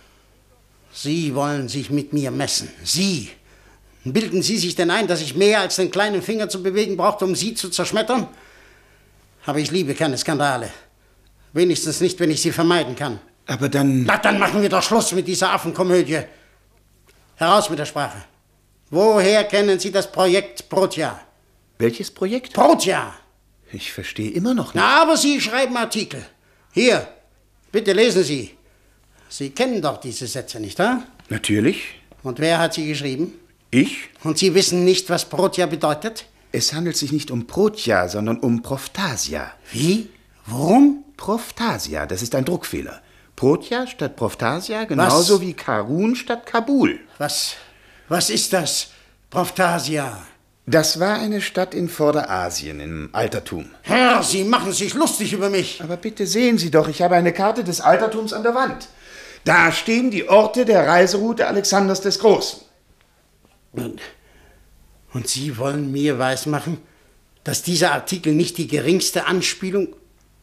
Speaker 9: Sie wollen sich mit mir messen. Sie. Bilden Sie sich denn ein, dass ich mehr als den kleinen Finger zu bewegen brauchte, um Sie zu zerschmettern? Aber ich liebe keine Skandale. Wenigstens nicht, wenn ich sie vermeiden kann.
Speaker 6: Aber dann...
Speaker 9: Na, dann machen wir doch Schluss mit dieser Affenkomödie. Heraus mit der Sprache. Woher kennen Sie das Projekt Protea?
Speaker 6: Welches Projekt?
Speaker 9: Protea.
Speaker 6: Ich verstehe immer noch nicht.
Speaker 9: Na, aber Sie schreiben Artikel. Hier, Bitte lesen Sie. Sie kennen doch diese Sätze, nicht wahr?
Speaker 6: Natürlich.
Speaker 9: Und wer hat sie geschrieben?
Speaker 6: Ich?
Speaker 9: Und Sie wissen nicht, was Protja bedeutet?
Speaker 6: Es handelt sich nicht um Protja, sondern um Proftasia.
Speaker 9: Wie? Worum?
Speaker 6: Proftasia, das ist ein Druckfehler. Protja statt Proftasia, genauso wie Karun statt Kabul.
Speaker 9: Was ist das? Proftasia.
Speaker 6: Das war eine Stadt in Vorderasien im Altertum.
Speaker 9: Herr, Sie machen sich lustig über mich.
Speaker 6: Aber bitte sehen Sie doch, ich habe eine Karte des Altertums an der Wand. Da stehen die Orte der Reiseroute Alexanders des Großen.
Speaker 9: Und Sie wollen mir weismachen, dass dieser Artikel nicht die geringste Anspielung...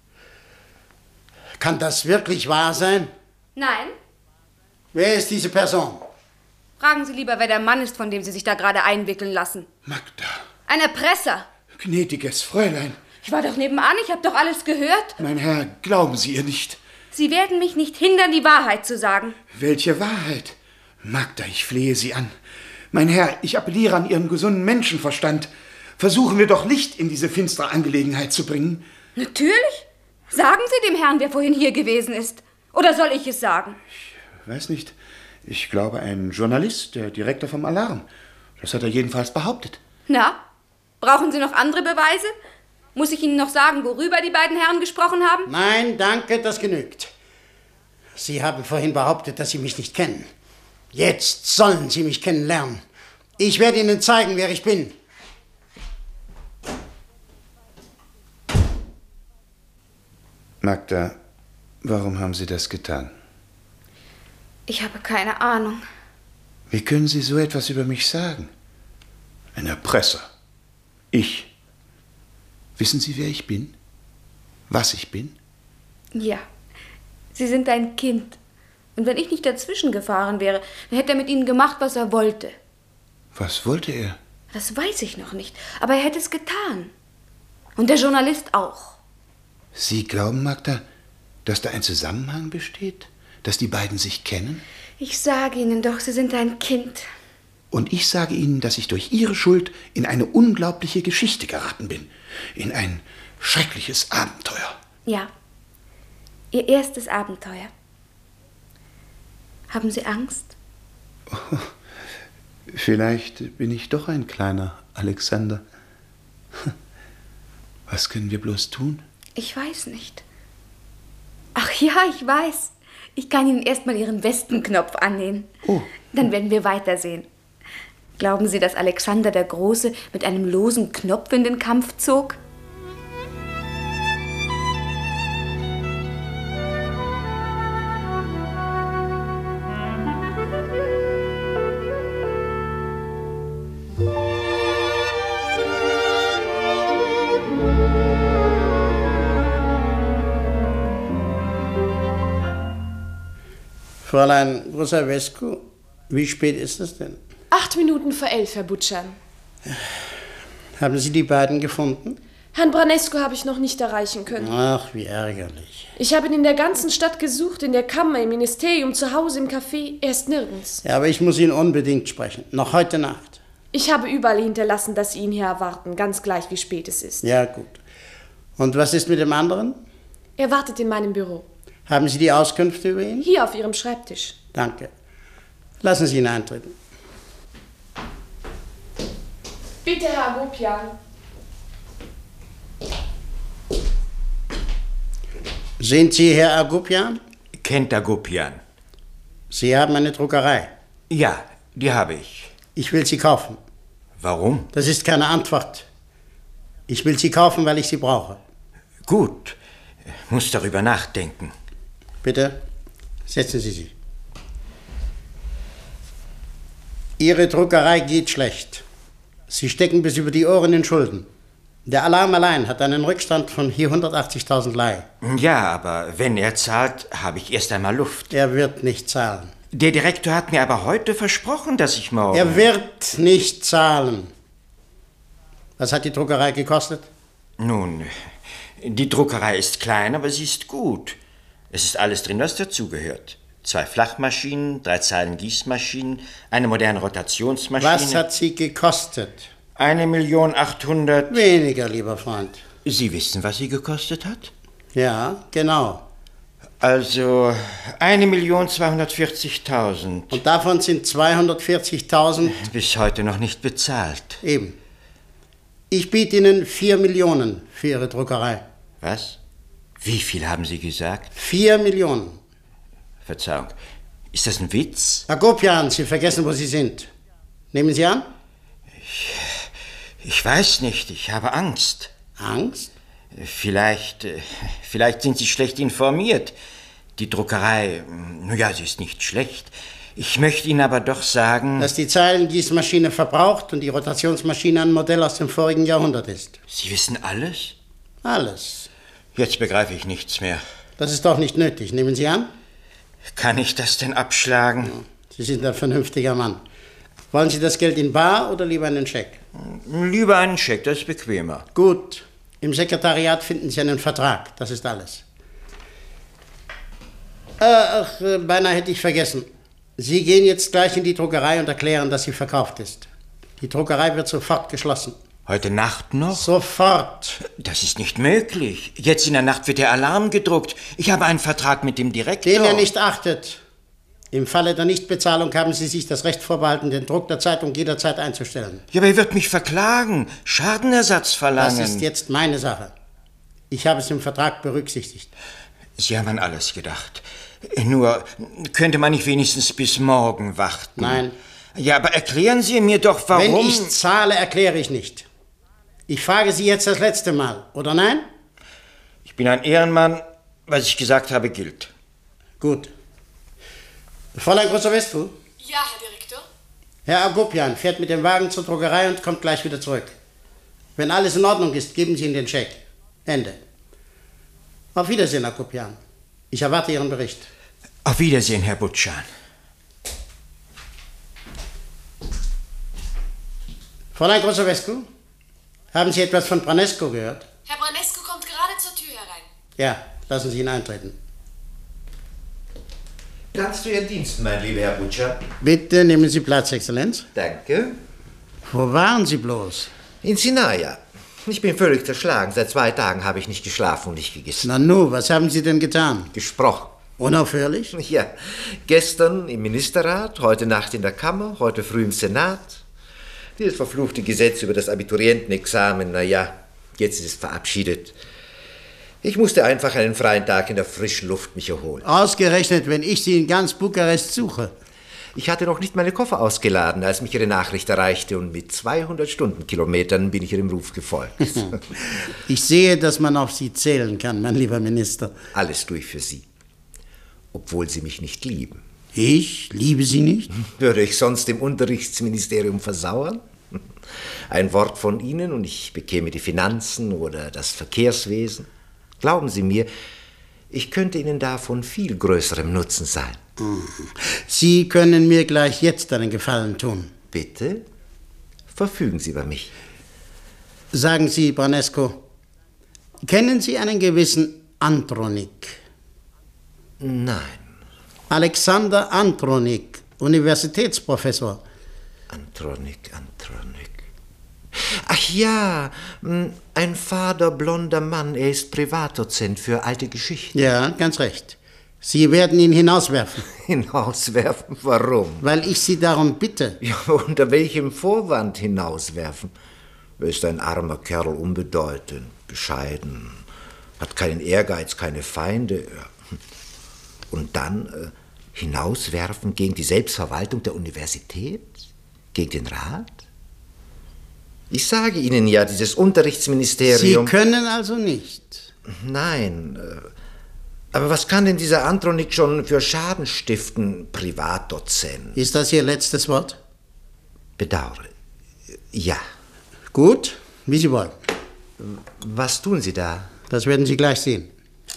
Speaker 9: Kann das wirklich wahr sein?
Speaker 8: Nein.
Speaker 9: Wer ist diese Person?
Speaker 8: Fragen Sie lieber, wer der Mann ist, von dem Sie sich da gerade einwickeln lassen.
Speaker 6: Magda.
Speaker 8: Ein Erpresser.
Speaker 6: Gnädiges Fräulein.
Speaker 8: Ich war doch nebenan, ich habe doch alles gehört.
Speaker 6: Mein Herr, glauben Sie ihr nicht.
Speaker 8: Sie werden mich nicht hindern, die Wahrheit zu sagen.
Speaker 6: Welche Wahrheit? Magda, ich flehe Sie an. Mein Herr, ich appelliere an Ihren gesunden Menschenverstand. Versuchen wir doch Licht in diese finstere Angelegenheit zu bringen.
Speaker 8: Natürlich. Sagen Sie dem Herrn, wer vorhin hier gewesen ist. Oder soll ich es sagen?
Speaker 6: Ich weiß nicht. Ich glaube, ein Journalist, der Direktor vom Alarm. Das hat er jedenfalls behauptet.
Speaker 8: Na, brauchen Sie noch andere Beweise? Muss ich Ihnen noch sagen, worüber die beiden Herren gesprochen haben?
Speaker 9: Nein, danke, das genügt. Sie haben vorhin behauptet, dass Sie mich nicht kennen. Jetzt sollen Sie mich kennenlernen. Ich werde Ihnen zeigen, wer ich bin.
Speaker 6: Magda, warum haben Sie das getan?
Speaker 8: Ich habe keine Ahnung.
Speaker 6: Wie können Sie so etwas über mich sagen? Ein Erpresser. Ich. Wissen Sie, wer ich bin? Was ich bin?
Speaker 8: Ja, Sie sind ein Kind. Und wenn ich nicht dazwischen gefahren wäre, dann hätte er mit Ihnen gemacht, was er wollte.
Speaker 6: Was wollte er?
Speaker 8: Das weiß ich noch nicht, aber er hätte es getan. Und der Journalist auch.
Speaker 6: Sie glauben, Magda, dass da ein Zusammenhang besteht? Dass die beiden sich kennen?
Speaker 8: Ich sage Ihnen doch, Sie sind ein Kind.
Speaker 6: Und ich sage Ihnen, dass ich durch Ihre Schuld in eine unglaubliche Geschichte geraten bin. In ein schreckliches Abenteuer.
Speaker 8: Ja, Ihr erstes Abenteuer. Haben Sie Angst?
Speaker 6: Oh, vielleicht bin ich doch ein kleiner Alexander. Was können wir bloß tun?
Speaker 8: Ich weiß nicht. Ach ja, ich weiß. Ich kann Ihnen erst mal Ihren Westenknopf annähen.
Speaker 6: Oh.
Speaker 8: Dann werden wir weitersehen. Glauben Sie, dass Alexander der Große mit einem losen Knopf in den Kampf zog?
Speaker 9: Fräulein Brusavescu, wie spät ist es denn?
Speaker 13: 11:08, Herr Butschan.
Speaker 9: Haben Sie die beiden gefunden?
Speaker 13: Herrn Branesco habe ich noch nicht erreichen können.
Speaker 9: Ach, wie ärgerlich.
Speaker 13: Ich habe ihn in der ganzen Stadt gesucht, in der Kammer, im Ministerium, zu Hause, im Café. Er ist nirgends.
Speaker 9: Ja, aber ich muss ihn unbedingt sprechen. Noch heute Nacht.
Speaker 13: Ich habe überall hinterlassen, dass Sie ihn hier erwarten, ganz gleich, wie spät es ist.
Speaker 9: Ja, gut. Und was ist mit dem anderen?
Speaker 13: Er wartet in meinem Büro.
Speaker 9: Haben Sie die Auskünfte über ihn?
Speaker 13: Hier auf Ihrem Schreibtisch.
Speaker 9: Danke. Lassen Sie ihn eintreten.
Speaker 13: Bitte, Herr Agopian.
Speaker 9: Sind Sie Herr Agopian?
Speaker 14: Kennt Agopian.
Speaker 9: Sie haben eine Druckerei.
Speaker 14: Ja, die habe ich.
Speaker 9: Ich will sie kaufen.
Speaker 14: Warum?
Speaker 9: Das ist keine Antwort. Ich will sie kaufen, weil ich sie brauche.
Speaker 14: Gut. Muss darüber nachdenken.
Speaker 9: Bitte, setzen Sie sich. Ihre Druckerei geht schlecht. Sie stecken bis über die Ohren in Schulden. Der Alarm allein hat einen Rückstand von 480.000 Lei.
Speaker 14: Ja, aber wenn er zahlt, habe ich erst einmal Luft.
Speaker 9: Er wird nicht zahlen.
Speaker 14: Der Direktor hat mir aber heute versprochen, dass ich morgen...
Speaker 9: Er wird nicht zahlen. Was hat die Druckerei gekostet?
Speaker 14: Nun, die Druckerei ist klein, aber sie ist gut. Es ist alles drin, was dazugehört. 2 Flachmaschinen, 3 Zeilen Gießmaschinen, eine moderne Rotationsmaschine.
Speaker 9: Was hat sie gekostet?
Speaker 14: 1.800.000...
Speaker 9: Weniger, lieber Freund.
Speaker 14: Sie wissen, was sie gekostet hat?
Speaker 9: Ja, genau.
Speaker 14: Also 1.240.000.
Speaker 9: Und davon sind 240.000...
Speaker 14: bis heute noch nicht bezahlt.
Speaker 9: Eben. Ich biete Ihnen 4 Millionen für Ihre Druckerei.
Speaker 14: Was? Wie viel haben Sie gesagt?
Speaker 9: 4 Millionen.
Speaker 14: Verzeihung. Ist das ein Witz?
Speaker 9: Agopian, Sie vergessen, wo Sie sind. Nehmen Sie an?
Speaker 14: Ich weiß nicht, ich habe Angst.
Speaker 9: Angst?
Speaker 14: Vielleicht sind Sie schlecht informiert. Die Druckerei, ja, sie ist nicht schlecht. Ich möchte Ihnen aber doch sagen...
Speaker 9: dass die Zeilengießmaschine verbraucht und die Rotationsmaschine ein Modell aus dem vorigen Jahrhundert ist.
Speaker 14: Sie wissen alles?
Speaker 9: Alles.
Speaker 14: Jetzt begreife ich nichts mehr.
Speaker 9: Das ist doch nicht nötig. Nehmen Sie an?
Speaker 14: Kann ich das denn abschlagen?
Speaker 9: Ja, Sie sind ein vernünftiger Mann. Wollen Sie das Geld in bar oder lieber einen Scheck?
Speaker 14: Lieber einen Scheck, das ist bequemer.
Speaker 9: Gut. Im Sekretariat finden Sie einen Vertrag. Das ist alles. Beinahe hätte ich vergessen. Sie gehen jetzt gleich in die Druckerei und erklären, dass sie verkauft ist. Die Druckerei wird sofort geschlossen.
Speaker 14: Heute Nacht noch?
Speaker 9: Sofort.
Speaker 14: Das ist nicht möglich. Jetzt in der Nacht wird der Alarm gedruckt. Ich habe einen Vertrag mit dem Direktor.
Speaker 9: Den er nicht achtet. Im Falle der Nichtbezahlung haben Sie sich das Recht vorbehalten, den Druck der Zeitung jederzeit einzustellen.
Speaker 14: Ja, aber er wird mich verklagen, Schadenersatz verlangen.
Speaker 9: Das ist jetzt meine Sache. Ich habe es im Vertrag berücksichtigt.
Speaker 14: Sie haben an alles gedacht. Nur, könnte man nicht wenigstens bis morgen warten?
Speaker 9: Nein.
Speaker 14: Ja, aber erklären Sie mir doch, warum...
Speaker 9: Wenn ich zahle, erkläre ich nicht. Ich frage Sie jetzt das letzte Mal, oder nein?
Speaker 14: Ich bin ein Ehrenmann. Was ich gesagt habe, gilt.
Speaker 9: Gut. Fräulein Grosowescu?
Speaker 13: Ja, Herr Direktor.
Speaker 9: Herr Agopian fährt mit dem Wagen zur Druckerei und kommt gleich wieder zurück. Wenn alles in Ordnung ist, geben Sie ihm den Scheck. Ende. Auf Wiedersehen, Agopian. Ich erwarte Ihren Bericht.
Speaker 14: Auf Wiedersehen, Herr Butschan.
Speaker 9: Fräulein Grosowescu, haben Sie etwas von Branesco gehört?
Speaker 13: Herr Branesco kommt gerade zur Tür herein.
Speaker 9: Ja, lassen Sie ihn eintreten.
Speaker 15: Ganz zu Ihren Diensten, mein lieber Herr Butcher.
Speaker 9: Bitte nehmen Sie Platz, Exzellenz.
Speaker 15: Danke.
Speaker 9: Wo waren Sie bloß?
Speaker 15: In Sinaia. Ich bin völlig zerschlagen. Seit 2 Tagen habe ich nicht geschlafen und nicht gegessen.
Speaker 9: Nanu, was haben Sie denn getan?
Speaker 15: Gesprochen.
Speaker 9: Unaufhörlich?
Speaker 15: Ja. Gestern im Ministerrat, heute Nacht in der Kammer, heute früh im Senat. Dieses verfluchte Gesetz über das Abiturientenexamen, na ja, jetzt ist es verabschiedet. Ich musste einfach einen freien Tag in der frischen Luft mich erholen.
Speaker 9: Ausgerechnet, wenn ich Sie in ganz Bukarest suche.
Speaker 15: Ich hatte noch nicht meine Koffer ausgeladen, als mich Ihre Nachricht erreichte, und mit 200 Stundenkilometern bin ich Ihrem Ruf gefolgt.
Speaker 9: Ich sehe, dass man auf Sie zählen kann, mein lieber Minister.
Speaker 15: Alles tue ich für Sie, obwohl Sie mich nicht lieben.
Speaker 9: Ich liebe Sie nicht?
Speaker 15: Würde ich sonst im Unterrichtsministerium versauern? Ein Wort von Ihnen und ich bekäme die Finanzen oder das Verkehrswesen. Glauben Sie mir, ich könnte Ihnen da von viel größerem Nutzen sein.
Speaker 9: Sie können mir gleich jetzt einen Gefallen tun.
Speaker 15: Bitte? Verfügen Sie über mich.
Speaker 9: Sagen Sie, Branesco, kennen Sie einen gewissen Andronik?
Speaker 15: Nein.
Speaker 9: Alexander Andronik, Universitätsprofessor.
Speaker 15: Andronik. Ach ja, ein fader, blonder Mann. Er ist Privatdozent für alte Geschichten.
Speaker 9: Ja, ganz recht. Sie werden ihn hinauswerfen.
Speaker 15: Hinauswerfen? Warum?
Speaker 9: Weil ich Sie darum bitte.
Speaker 15: Ja, unter welchem Vorwand hinauswerfen? Er ist ein armer Kerl, unbedeutend, bescheiden, hat keinen Ehrgeiz, keine Feinde. Und dann hinauswerfen gegen die Selbstverwaltung der Universität? Gegen den Rat? Ich sage Ihnen ja, dieses Unterrichtsministerium...
Speaker 9: Sie können also nicht?
Speaker 15: Nein. Aber was kann denn dieser Andronik schon für Schaden stiften, Privatdozent?
Speaker 9: Ist das Ihr letztes Wort?
Speaker 15: Bedauere. Ja.
Speaker 9: Gut, wie Sie wollen.
Speaker 15: Was tun Sie da?
Speaker 9: Das werden Sie gleich sehen.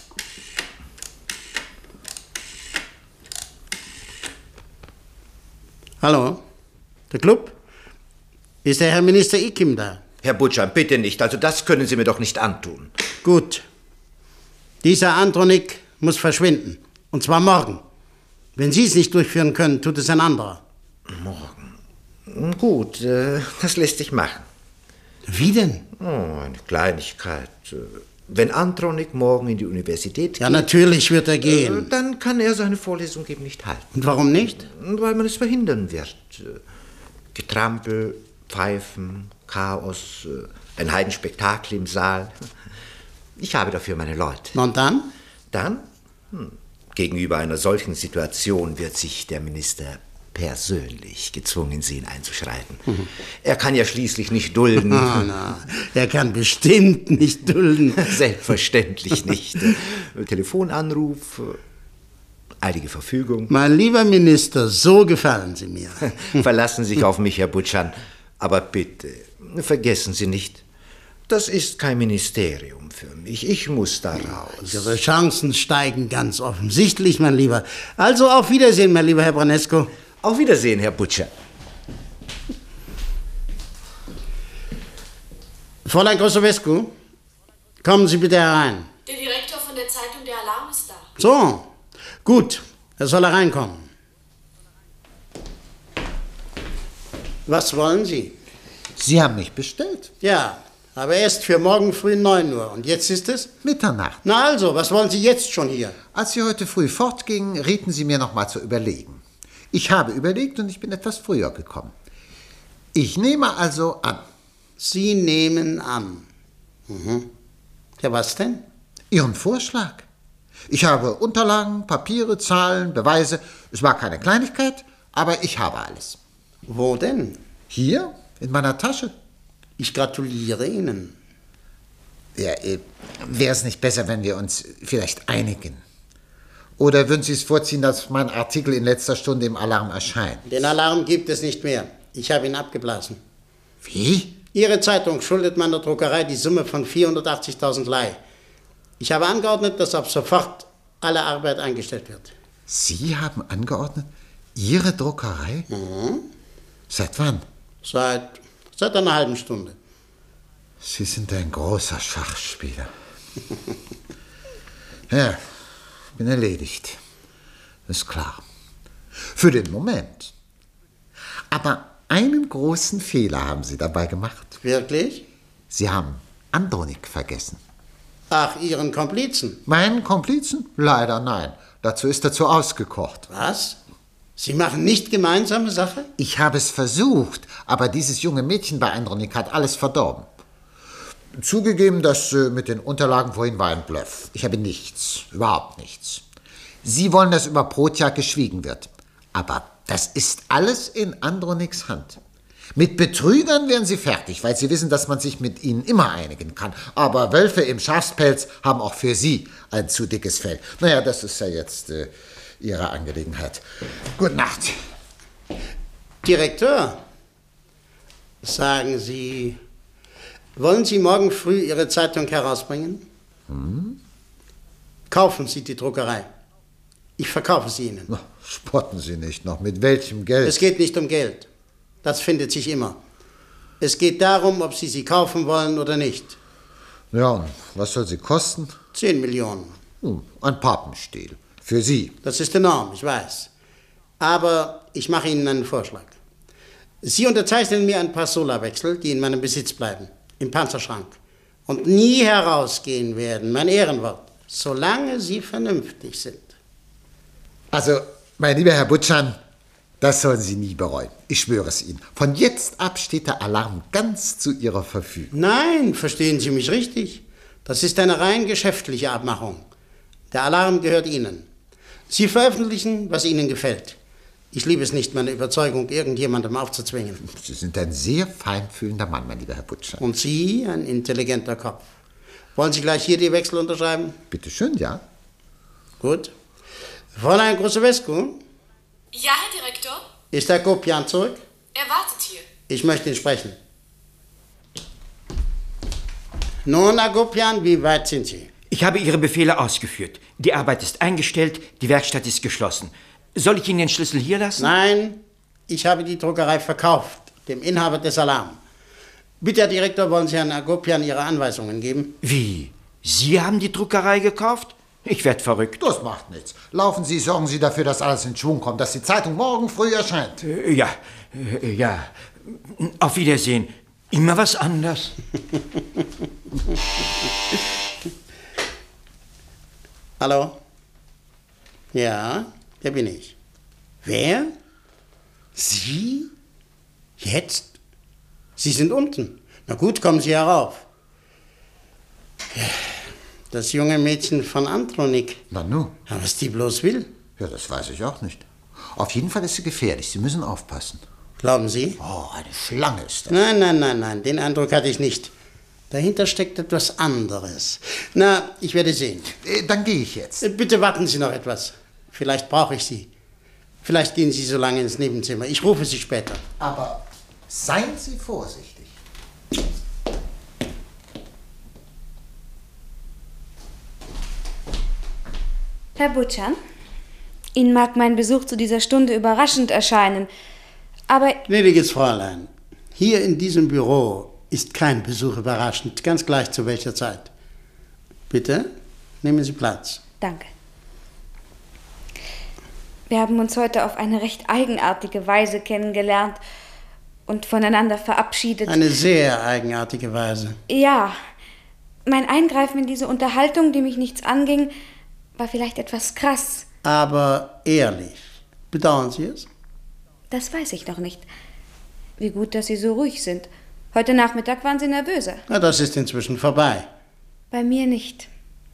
Speaker 9: Hallo? Der Club? Ist der Herr Minister Ikim da?
Speaker 15: Herr Butschan, bitte nicht. Also das können Sie mir doch nicht antun.
Speaker 9: Gut. Dieser Andronik muss verschwinden. Und zwar morgen. Wenn Sie es nicht durchführen können, tut es ein anderer.
Speaker 15: Morgen? Gut, das lässt sich machen.
Speaker 9: Wie denn?
Speaker 15: Oh, eine Kleinigkeit. Wenn Andronik morgen in die Universität geht...
Speaker 9: Ja, natürlich wird er gehen.
Speaker 15: Dann kann er seine Vorlesung eben nicht halten.
Speaker 9: Und warum nicht?
Speaker 15: Weil man es verhindern wird. Getrampel, Pfeifen, Chaos, ein Heidenspektakel im Saal. Ich habe dafür meine Leute.
Speaker 9: Und dann?
Speaker 15: Dann? Gegenüber einer solchen Situation wird sich der Minister persönlich gezwungen sehen, einzuschreiten. Er kann ja schließlich nicht dulden.
Speaker 9: Er kann bestimmt nicht dulden.
Speaker 15: Selbstverständlich nicht. Telefonanruf, eilige Verfügung.
Speaker 9: Mein lieber Minister, so gefallen Sie mir.
Speaker 15: Verlassen Sie sich auf mich, Herr Butschan. Aber bitte, vergessen Sie nicht, das ist kein Ministerium für mich. Ich muss da raus.
Speaker 9: Ihre Chancen steigen ganz offensichtlich, mein Lieber. Also auf Wiedersehen, mein lieber Herr Branesco.
Speaker 15: Auf Wiedersehen, Herr Butcher.
Speaker 9: Fräulein Grosowescu, kommen Sie bitte herein.
Speaker 13: Der Direktor von der Zeitung Der Alarm ist da.
Speaker 9: So, gut, er soll hereinkommen. Was wollen Sie?
Speaker 7: Sie haben mich bestellt.
Speaker 9: Ja, aber erst für morgen früh 9 Uhr. Und jetzt ist es?
Speaker 7: Mitternacht.
Speaker 9: Na also, was wollen Sie jetzt schon hier?
Speaker 7: Als Sie heute früh fortgingen, rieten Sie mir noch mal zu überlegen. Ich habe überlegt und ich bin etwas früher gekommen. Ich nehme also an.
Speaker 9: Sie nehmen an. Ja, was denn?
Speaker 7: Ihren Vorschlag. Ich habe Unterlagen, Papiere, Zahlen, Beweise. Es war keine Kleinigkeit, aber ich habe alles.
Speaker 9: Wo denn?
Speaker 7: Hier, in meiner Tasche.
Speaker 9: Ich gratuliere Ihnen.
Speaker 7: Ja, wäre es nicht besser, wenn wir uns vielleicht einigen? Oder würden Sie es vorziehen, dass mein Artikel in letzter Stunde im Alarm erscheint?
Speaker 9: Den Alarm gibt es nicht mehr. Ich habe ihn abgeblasen.
Speaker 7: Wie?
Speaker 9: Ihre Zeitung schuldet meiner Druckerei die Summe von 480.000 Lei. Ich habe angeordnet, dass ab sofort alle Arbeit eingestellt wird.
Speaker 7: Sie haben angeordnet? Ihre Druckerei? Seit wann?
Speaker 9: Seit einer halben Stunde.
Speaker 7: Sie sind ein großer Schachspieler. Ja, bin erledigt. Ist klar. Für den Moment. Aber einen großen Fehler haben Sie dabei gemacht.
Speaker 9: Wirklich?
Speaker 7: Sie haben Andronik vergessen.
Speaker 9: Ach, Ihren Komplizen?
Speaker 7: Meinen Komplizen? Leider nein. Dazu ist er zu ausgekocht.
Speaker 9: Was? Sie machen nicht gemeinsame Sache?
Speaker 7: Ich habe es versucht, aber dieses junge Mädchen bei Andronik hat alles verdorben. Zugegeben, das mit den Unterlagen vorhin war ein Bluff. Ich habe nichts, überhaupt nichts. Sie wollen, dass über Protjak geschwiegen wird. Aber das ist alles in Androniks Hand. Mit Betrügern wären Sie fertig, weil Sie wissen, dass man sich mit ihnen immer einigen kann. Aber Wölfe im Schafspelz haben auch für Sie ein zu dickes Fell. Naja, das ist ja jetzt Ihre Angelegenheit. Gute Nacht.
Speaker 9: Direktor, sagen Sie, wollen Sie morgen früh Ihre Zeitung herausbringen? Kaufen Sie die Druckerei. Ich verkaufe sie Ihnen.
Speaker 7: Na, spotten Sie nicht noch. Mit welchem Geld?
Speaker 9: Es geht nicht um Geld. Das findet sich immer. Es geht darum, ob Sie sie kaufen wollen oder nicht.
Speaker 7: Ja, und was soll sie kosten?
Speaker 9: 10 Millionen.
Speaker 7: Ein Pappenstiel. Für Sie.
Speaker 9: Das ist enorm, ich weiß. Aber ich mache Ihnen einen Vorschlag. Sie unterzeichnen mir ein paar Solarwechsel, die in meinem Besitz bleiben. Im Panzerschrank. Und nie herausgehen werden, mein Ehrenwort. Solange Sie vernünftig sind.
Speaker 7: Also, mein lieber Herr Butschan, das sollen Sie nie bereuen. Ich schwöre es Ihnen. Von jetzt ab steht der Alarm ganz zu Ihrer Verfügung.
Speaker 9: Nein, verstehen Sie mich richtig. Das ist eine rein geschäftliche Abmachung. Der Alarm gehört Ihnen. Sie veröffentlichen, was Ihnen gefällt. Ich liebe es nicht, meine Überzeugung irgendjemandem aufzuzwingen.
Speaker 7: Sie sind ein sehr feinfühlender Mann, mein lieber Herr Butschan.
Speaker 9: Und Sie ein intelligenter Kopf. Wollen Sie gleich hier die Wechsel unterschreiben?
Speaker 7: Bitte schön, ja.
Speaker 9: Gut. Fräulein Grosowescu?
Speaker 13: Ja, Herr Direktor?
Speaker 9: Ist Herr Kopian zurück?
Speaker 13: Er wartet hier.
Speaker 9: Ich möchte ihn sprechen. Nun, Herr Kopian, wie weit sind Sie?
Speaker 14: Ich habe Ihre Befehle ausgeführt. Die Arbeit ist eingestellt, die Werkstatt ist geschlossen. Soll ich Ihnen den Schlüssel hier lassen?
Speaker 9: Nein, ich habe die Druckerei verkauft, dem Inhaber des Alarm. Bitte, Herr Direktor, wollen Sie Herrn Agopian Ihre Anweisungen geben?
Speaker 14: Wie? Sie haben die Druckerei gekauft? Ich werde verrückt.
Speaker 7: Das macht nichts. Laufen Sie, sorgen Sie dafür, dass alles in Schwung kommt, dass die Zeitung morgen früh erscheint.
Speaker 14: Ja. Auf Wiedersehen. Immer was anderes.
Speaker 9: Hallo? Ja, der bin ich. Wer? Sie? Jetzt? Sie sind unten. Na gut, kommen Sie herauf. Das junge Mädchen von Andronik.
Speaker 7: Na nu.
Speaker 9: Ja, was die bloß will?
Speaker 7: Ja, das weiß ich auch nicht. Auf jeden Fall ist sie gefährlich. Sie müssen aufpassen.
Speaker 9: Glauben Sie?
Speaker 7: Oh, eine Schlange ist das.
Speaker 9: Nein. Den Eindruck hatte ich nicht. Dahinter steckt etwas anderes. Na, ich werde sehen.
Speaker 7: Dann gehe ich jetzt.
Speaker 9: Bitte warten Sie noch etwas. Vielleicht brauche ich Sie. Vielleicht gehen Sie so lange ins Nebenzimmer. Ich rufe Sie später.
Speaker 7: Aber seien Sie vorsichtig.
Speaker 8: Herr Butschan, Ihnen mag mein Besuch zu dieser Stunde überraschend erscheinen, aber...
Speaker 9: Gnädiges Fräulein, hier in diesem Büro ist kein Besuch überraschend, ganz gleich zu welcher Zeit. Bitte, nehmen Sie Platz.
Speaker 8: Danke. Wir haben uns heute auf eine recht eigenartige Weise kennengelernt und voneinander verabschiedet.
Speaker 9: Eine sehr eigenartige Weise.
Speaker 8: Ja, mein Eingreifen in diese Unterhaltung, die mich nichts anging, war vielleicht etwas krass.
Speaker 9: Aber ehrlich. Bedauern Sie es?
Speaker 8: Das weiß ich noch nicht. Wie gut, dass Sie so ruhig sind. Heute Nachmittag waren Sie nervöser.
Speaker 9: Na, das ist inzwischen vorbei.
Speaker 8: Bei mir nicht.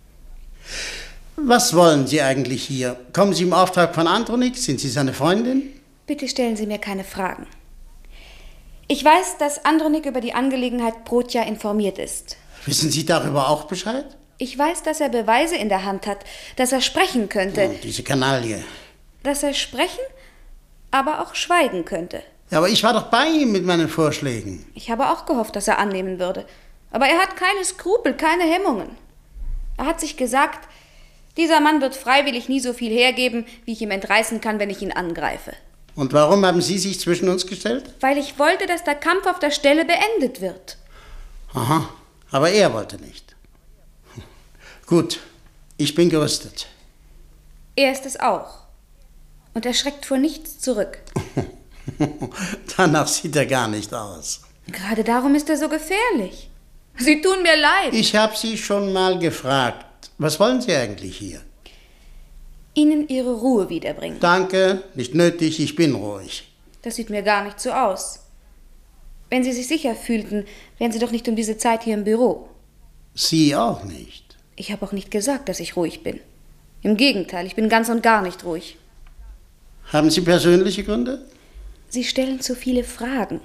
Speaker 9: Was wollen Sie eigentlich hier? Kommen Sie im Auftrag von Andronik? Sind Sie seine Freundin?
Speaker 8: Bitte stellen Sie mir keine Fragen. Ich weiß, dass Andronik über die Angelegenheit Protja informiert ist.
Speaker 9: Wissen Sie darüber auch Bescheid?
Speaker 8: Ich weiß, dass er Beweise in der Hand hat, dass er sprechen könnte.
Speaker 9: Oh, diese Kanaille.
Speaker 8: Dass er sprechen, aber auch schweigen könnte.
Speaker 9: Ja, aber ich war doch bei ihm mit meinen Vorschlägen.
Speaker 8: Ich habe auch gehofft, dass er annehmen würde. Aber er hat keine Skrupel, keine Hemmungen. Er hat sich gesagt, dieser Mann wird freiwillig nie so viel hergeben, wie ich ihm entreißen kann, wenn ich ihn angreife.
Speaker 9: Und warum haben Sie sich zwischen uns gestellt?
Speaker 8: Weil ich wollte, dass der Kampf auf der Stelle beendet wird.
Speaker 9: Aha, aber er wollte nicht. Gut, ich bin gerüstet.
Speaker 8: Er ist es auch. Und er schreckt vor nichts zurück.
Speaker 9: Danach sieht er gar nicht aus.
Speaker 8: Gerade darum ist er so gefährlich. Sie tun mir leid.
Speaker 9: Ich habe Sie schon mal gefragt. Was wollen Sie eigentlich hier?
Speaker 8: Ihnen Ihre Ruhe wiederbringen.
Speaker 9: Danke, nicht nötig, ich bin ruhig.
Speaker 8: Das sieht mir gar nicht so aus. Wenn Sie sich sicher fühlten, wären Sie doch nicht um diese Zeit hier im Büro.
Speaker 9: Sie auch nicht.
Speaker 8: Ich habe auch nicht gesagt, dass ich ruhig bin. Im Gegenteil, ich bin ganz und gar nicht ruhig.
Speaker 9: Haben Sie persönliche Gründe?
Speaker 8: Sie stellen zu viele Fragen.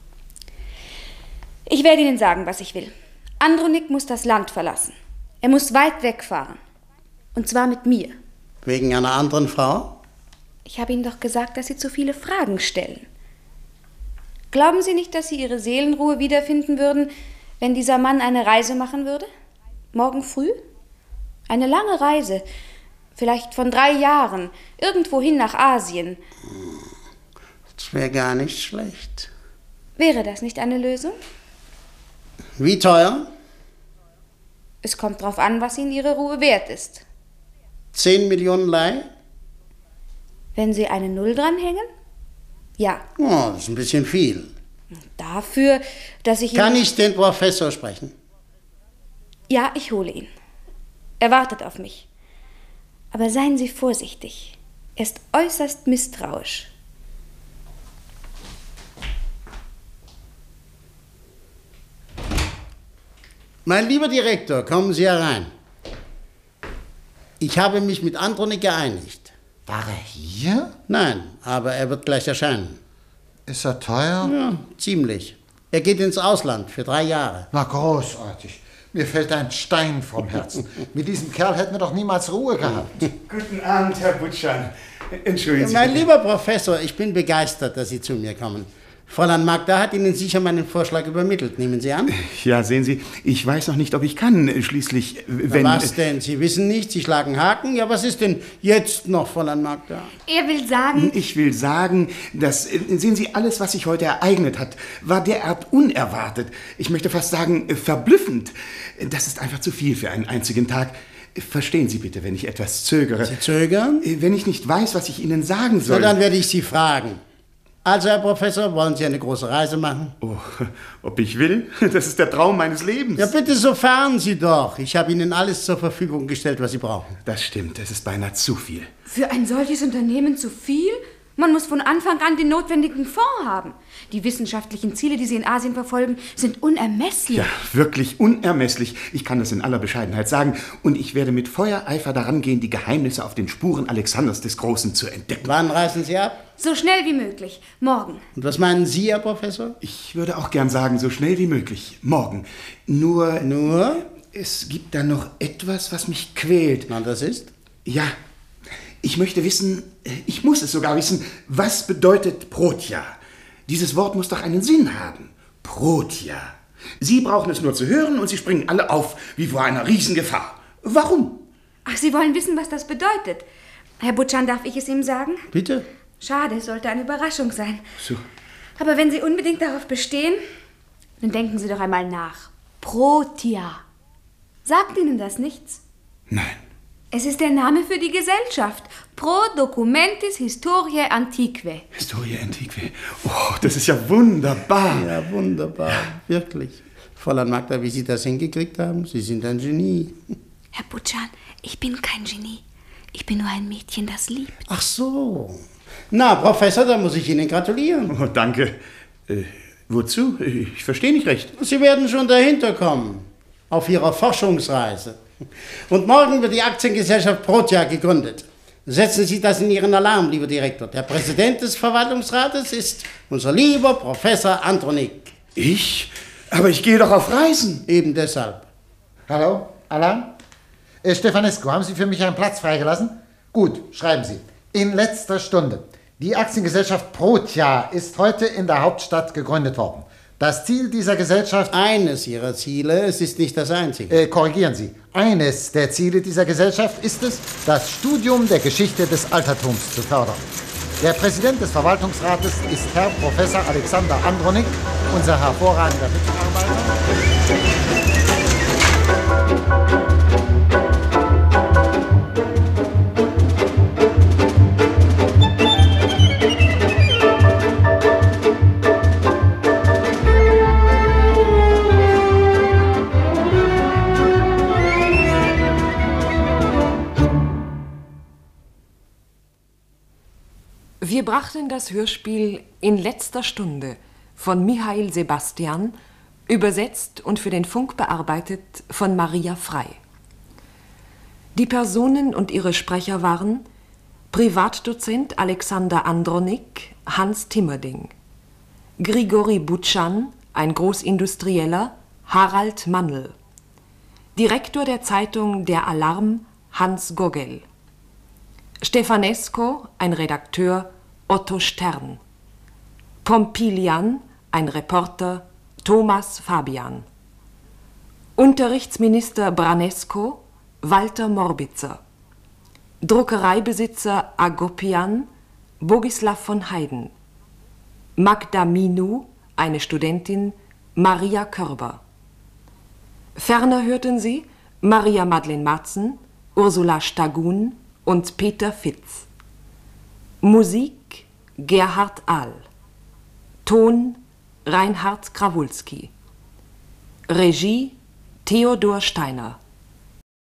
Speaker 8: Ich werde Ihnen sagen, was ich will. Andronik muss das Land verlassen. Er muss weit wegfahren. Und zwar mit mir.
Speaker 9: Wegen einer anderen Frau?
Speaker 8: Ich habe Ihnen doch gesagt, dass Sie zu viele Fragen stellen. Glauben Sie nicht, dass Sie Ihre Seelenruhe wiederfinden würden, wenn dieser Mann eine Reise machen würde? Morgen früh? Eine lange Reise, vielleicht von 3 Jahren, irgendwohin nach Asien.
Speaker 9: Das wäre gar nicht schlecht.
Speaker 8: Wäre das nicht eine Lösung?
Speaker 9: Wie teuer?
Speaker 8: Es kommt drauf an, was Ihnen Ihre Ruhe wert ist.
Speaker 9: 10 Millionen Leih?
Speaker 8: Wenn Sie eine Null dranhängen? Ja.
Speaker 9: Oh, das ist ein bisschen viel.
Speaker 8: Dafür, dass ich...
Speaker 9: Kann ich den Professor sprechen?
Speaker 8: Ja, ich hole ihn. Er wartet auf mich. Aber seien Sie vorsichtig. Er ist äußerst misstrauisch.
Speaker 9: Mein lieber Direktor, kommen Sie herein. Ich habe mich mit Andronik geeinigt.
Speaker 7: War er hier?
Speaker 9: Nein, aber er wird gleich erscheinen.
Speaker 7: Ist er teuer?
Speaker 9: Ja, ziemlich. Er geht ins Ausland für 3 Jahre.
Speaker 7: Na, großartig. Mir fällt ein Stein vom Herzen. Mit diesem Kerl hätten wir doch niemals Ruhe gehabt.
Speaker 6: Guten Abend, Herr Butschan. Entschuldigen Sie.
Speaker 9: Mein lieber Professor, ich bin begeistert, dass Sie zu mir kommen. Fräulein Magda hat Ihnen sicher meinen Vorschlag übermittelt. Nehmen Sie an?
Speaker 6: Ja, sehen Sie, ich weiß noch nicht, ob ich kann. Schließlich, wenn...
Speaker 9: Na, was denn? Sie wissen nicht, Sie schlagen Haken? Ja, was ist denn jetzt noch, Fräulein Magda?
Speaker 8: Er will sagen...
Speaker 6: Ich will sagen, dass, sehen Sie, alles, was sich heute ereignet hat, war derart unerwartet. Ich möchte fast sagen, verblüffend. Das ist einfach zu viel für einen einzigen Tag. Verstehen Sie bitte, wenn ich etwas zögere.
Speaker 9: Sie zögern?
Speaker 6: Wenn ich nicht weiß, was ich Ihnen sagen soll.
Speaker 9: Na, dann werde ich Sie fragen. Also, Herr Professor, wollen Sie eine große Reise machen?
Speaker 6: Oh, ob ich will? Das ist der Traum meines Lebens.
Speaker 9: Ja, bitte, so fahren Sie doch. Ich habe Ihnen alles zur Verfügung gestellt, was Sie brauchen.
Speaker 6: Das stimmt, es ist beinahe zu viel.
Speaker 8: Für ein solches Unternehmen zu viel? Man muss von Anfang an den notwendigen Fonds haben. Die wissenschaftlichen Ziele, die Sie in Asien verfolgen, sind unermesslich.
Speaker 6: Ja, wirklich unermesslich. Ich kann das in aller Bescheidenheit sagen. Und ich werde mit Feuereifer daran gehen, die Geheimnisse auf den Spuren Alexanders des Großen zu entdecken.
Speaker 9: Wann reisen Sie ab?
Speaker 8: So schnell wie möglich. Morgen.
Speaker 9: Und was meinen Sie, Herr Professor?
Speaker 6: Ich würde auch gern sagen, so schnell wie möglich. Morgen. Nur? Es gibt da noch etwas, was mich quält.
Speaker 9: Na, das ist?
Speaker 6: Ja. Ich möchte wissen, ich muss es sogar wissen, was bedeutet Protia? Dieses Wort muss doch einen Sinn haben. Protia. Sie brauchen es nur zu hören und Sie springen alle auf, wie vor einer Riesengefahr. Warum?
Speaker 8: Ach, Sie wollen wissen, was das bedeutet. Herr Butschan, darf ich es ihm sagen?
Speaker 9: Bitte.
Speaker 8: Schade, es sollte eine Überraschung sein.
Speaker 6: So.
Speaker 8: Aber wenn Sie unbedingt darauf bestehen, dann denken Sie doch einmal nach. Protia. Sagt Ihnen das nichts?
Speaker 6: Nein.
Speaker 8: Es ist der Name für die Gesellschaft. Pro Documentis Historiae Antiquae.
Speaker 6: Historiae Antiquae. Oh, das ist ja wunderbar.
Speaker 9: Ja, wunderbar. Wirklich. Fräulein Magda, wie Sie das hingekriegt haben, Sie sind ein Genie.
Speaker 8: Herr Butschan, ich bin kein Genie. Ich bin nur ein Mädchen, das liebt.
Speaker 9: Ach so. Na, Professor, da muss ich Ihnen gratulieren.
Speaker 6: Oh, danke. Wozu? Ich verstehe nicht recht.
Speaker 9: Sie werden schon dahinter kommen. Auf Ihrer Forschungsreise. Und morgen wird die Aktiengesellschaft Protia gegründet. Setzen Sie das in Ihren Alarm, lieber Direktor. Der Präsident des Verwaltungsrates ist unser lieber Professor Andronik.
Speaker 6: Ich? Aber ich gehe doch auf Reisen.
Speaker 9: Eben deshalb.
Speaker 7: Hallo, Alarm? Stefanescu, haben Sie für mich einen Platz freigelassen? Gut, schreiben Sie. In letzter Stunde. Die Aktiengesellschaft Protia ist heute in der Hauptstadt gegründet worden. Das Ziel dieser Gesellschaft...
Speaker 9: Eines ihrer Ziele, es ist nicht das einzige.
Speaker 7: Korrigieren Sie. Eines der Ziele dieser Gesellschaft ist es, das Studium der Geschichte des Altertums zu fördern. Der Präsident des Verwaltungsrates ist Herr Professor Alexander Andronik, unser hervorragender Mitarbeiter.
Speaker 2: Wir brachten das Hörspiel In letzter Stunde von Mihail Sebastian, übersetzt und für den Funk bearbeitet von Maria Frei. Die Personen und ihre Sprecher waren Privatdozent Alexander Andronik, Hans Timmerding, Grigori Butschan, ein Großindustrieller, Harald Mannl, Direktor der Zeitung Der Alarm, Hans Gogel, Stefanesco, ein Redakteur, Otto Stern, Pompilian, ein Reporter, Thomas Fabian, Unterrichtsminister Branesco, Walter Morbitzer, Druckereibesitzer Agopian, Bogislav von Heyden, Magda Minu, eine Studentin, Maria Körber. Ferner hörten Sie Maria Madeleine Marzen, Ursula Stagun und Peter Fitz. Musik Gerhard Ahl. Ton Reinhard Krawulski. Regie Theodor Steiner.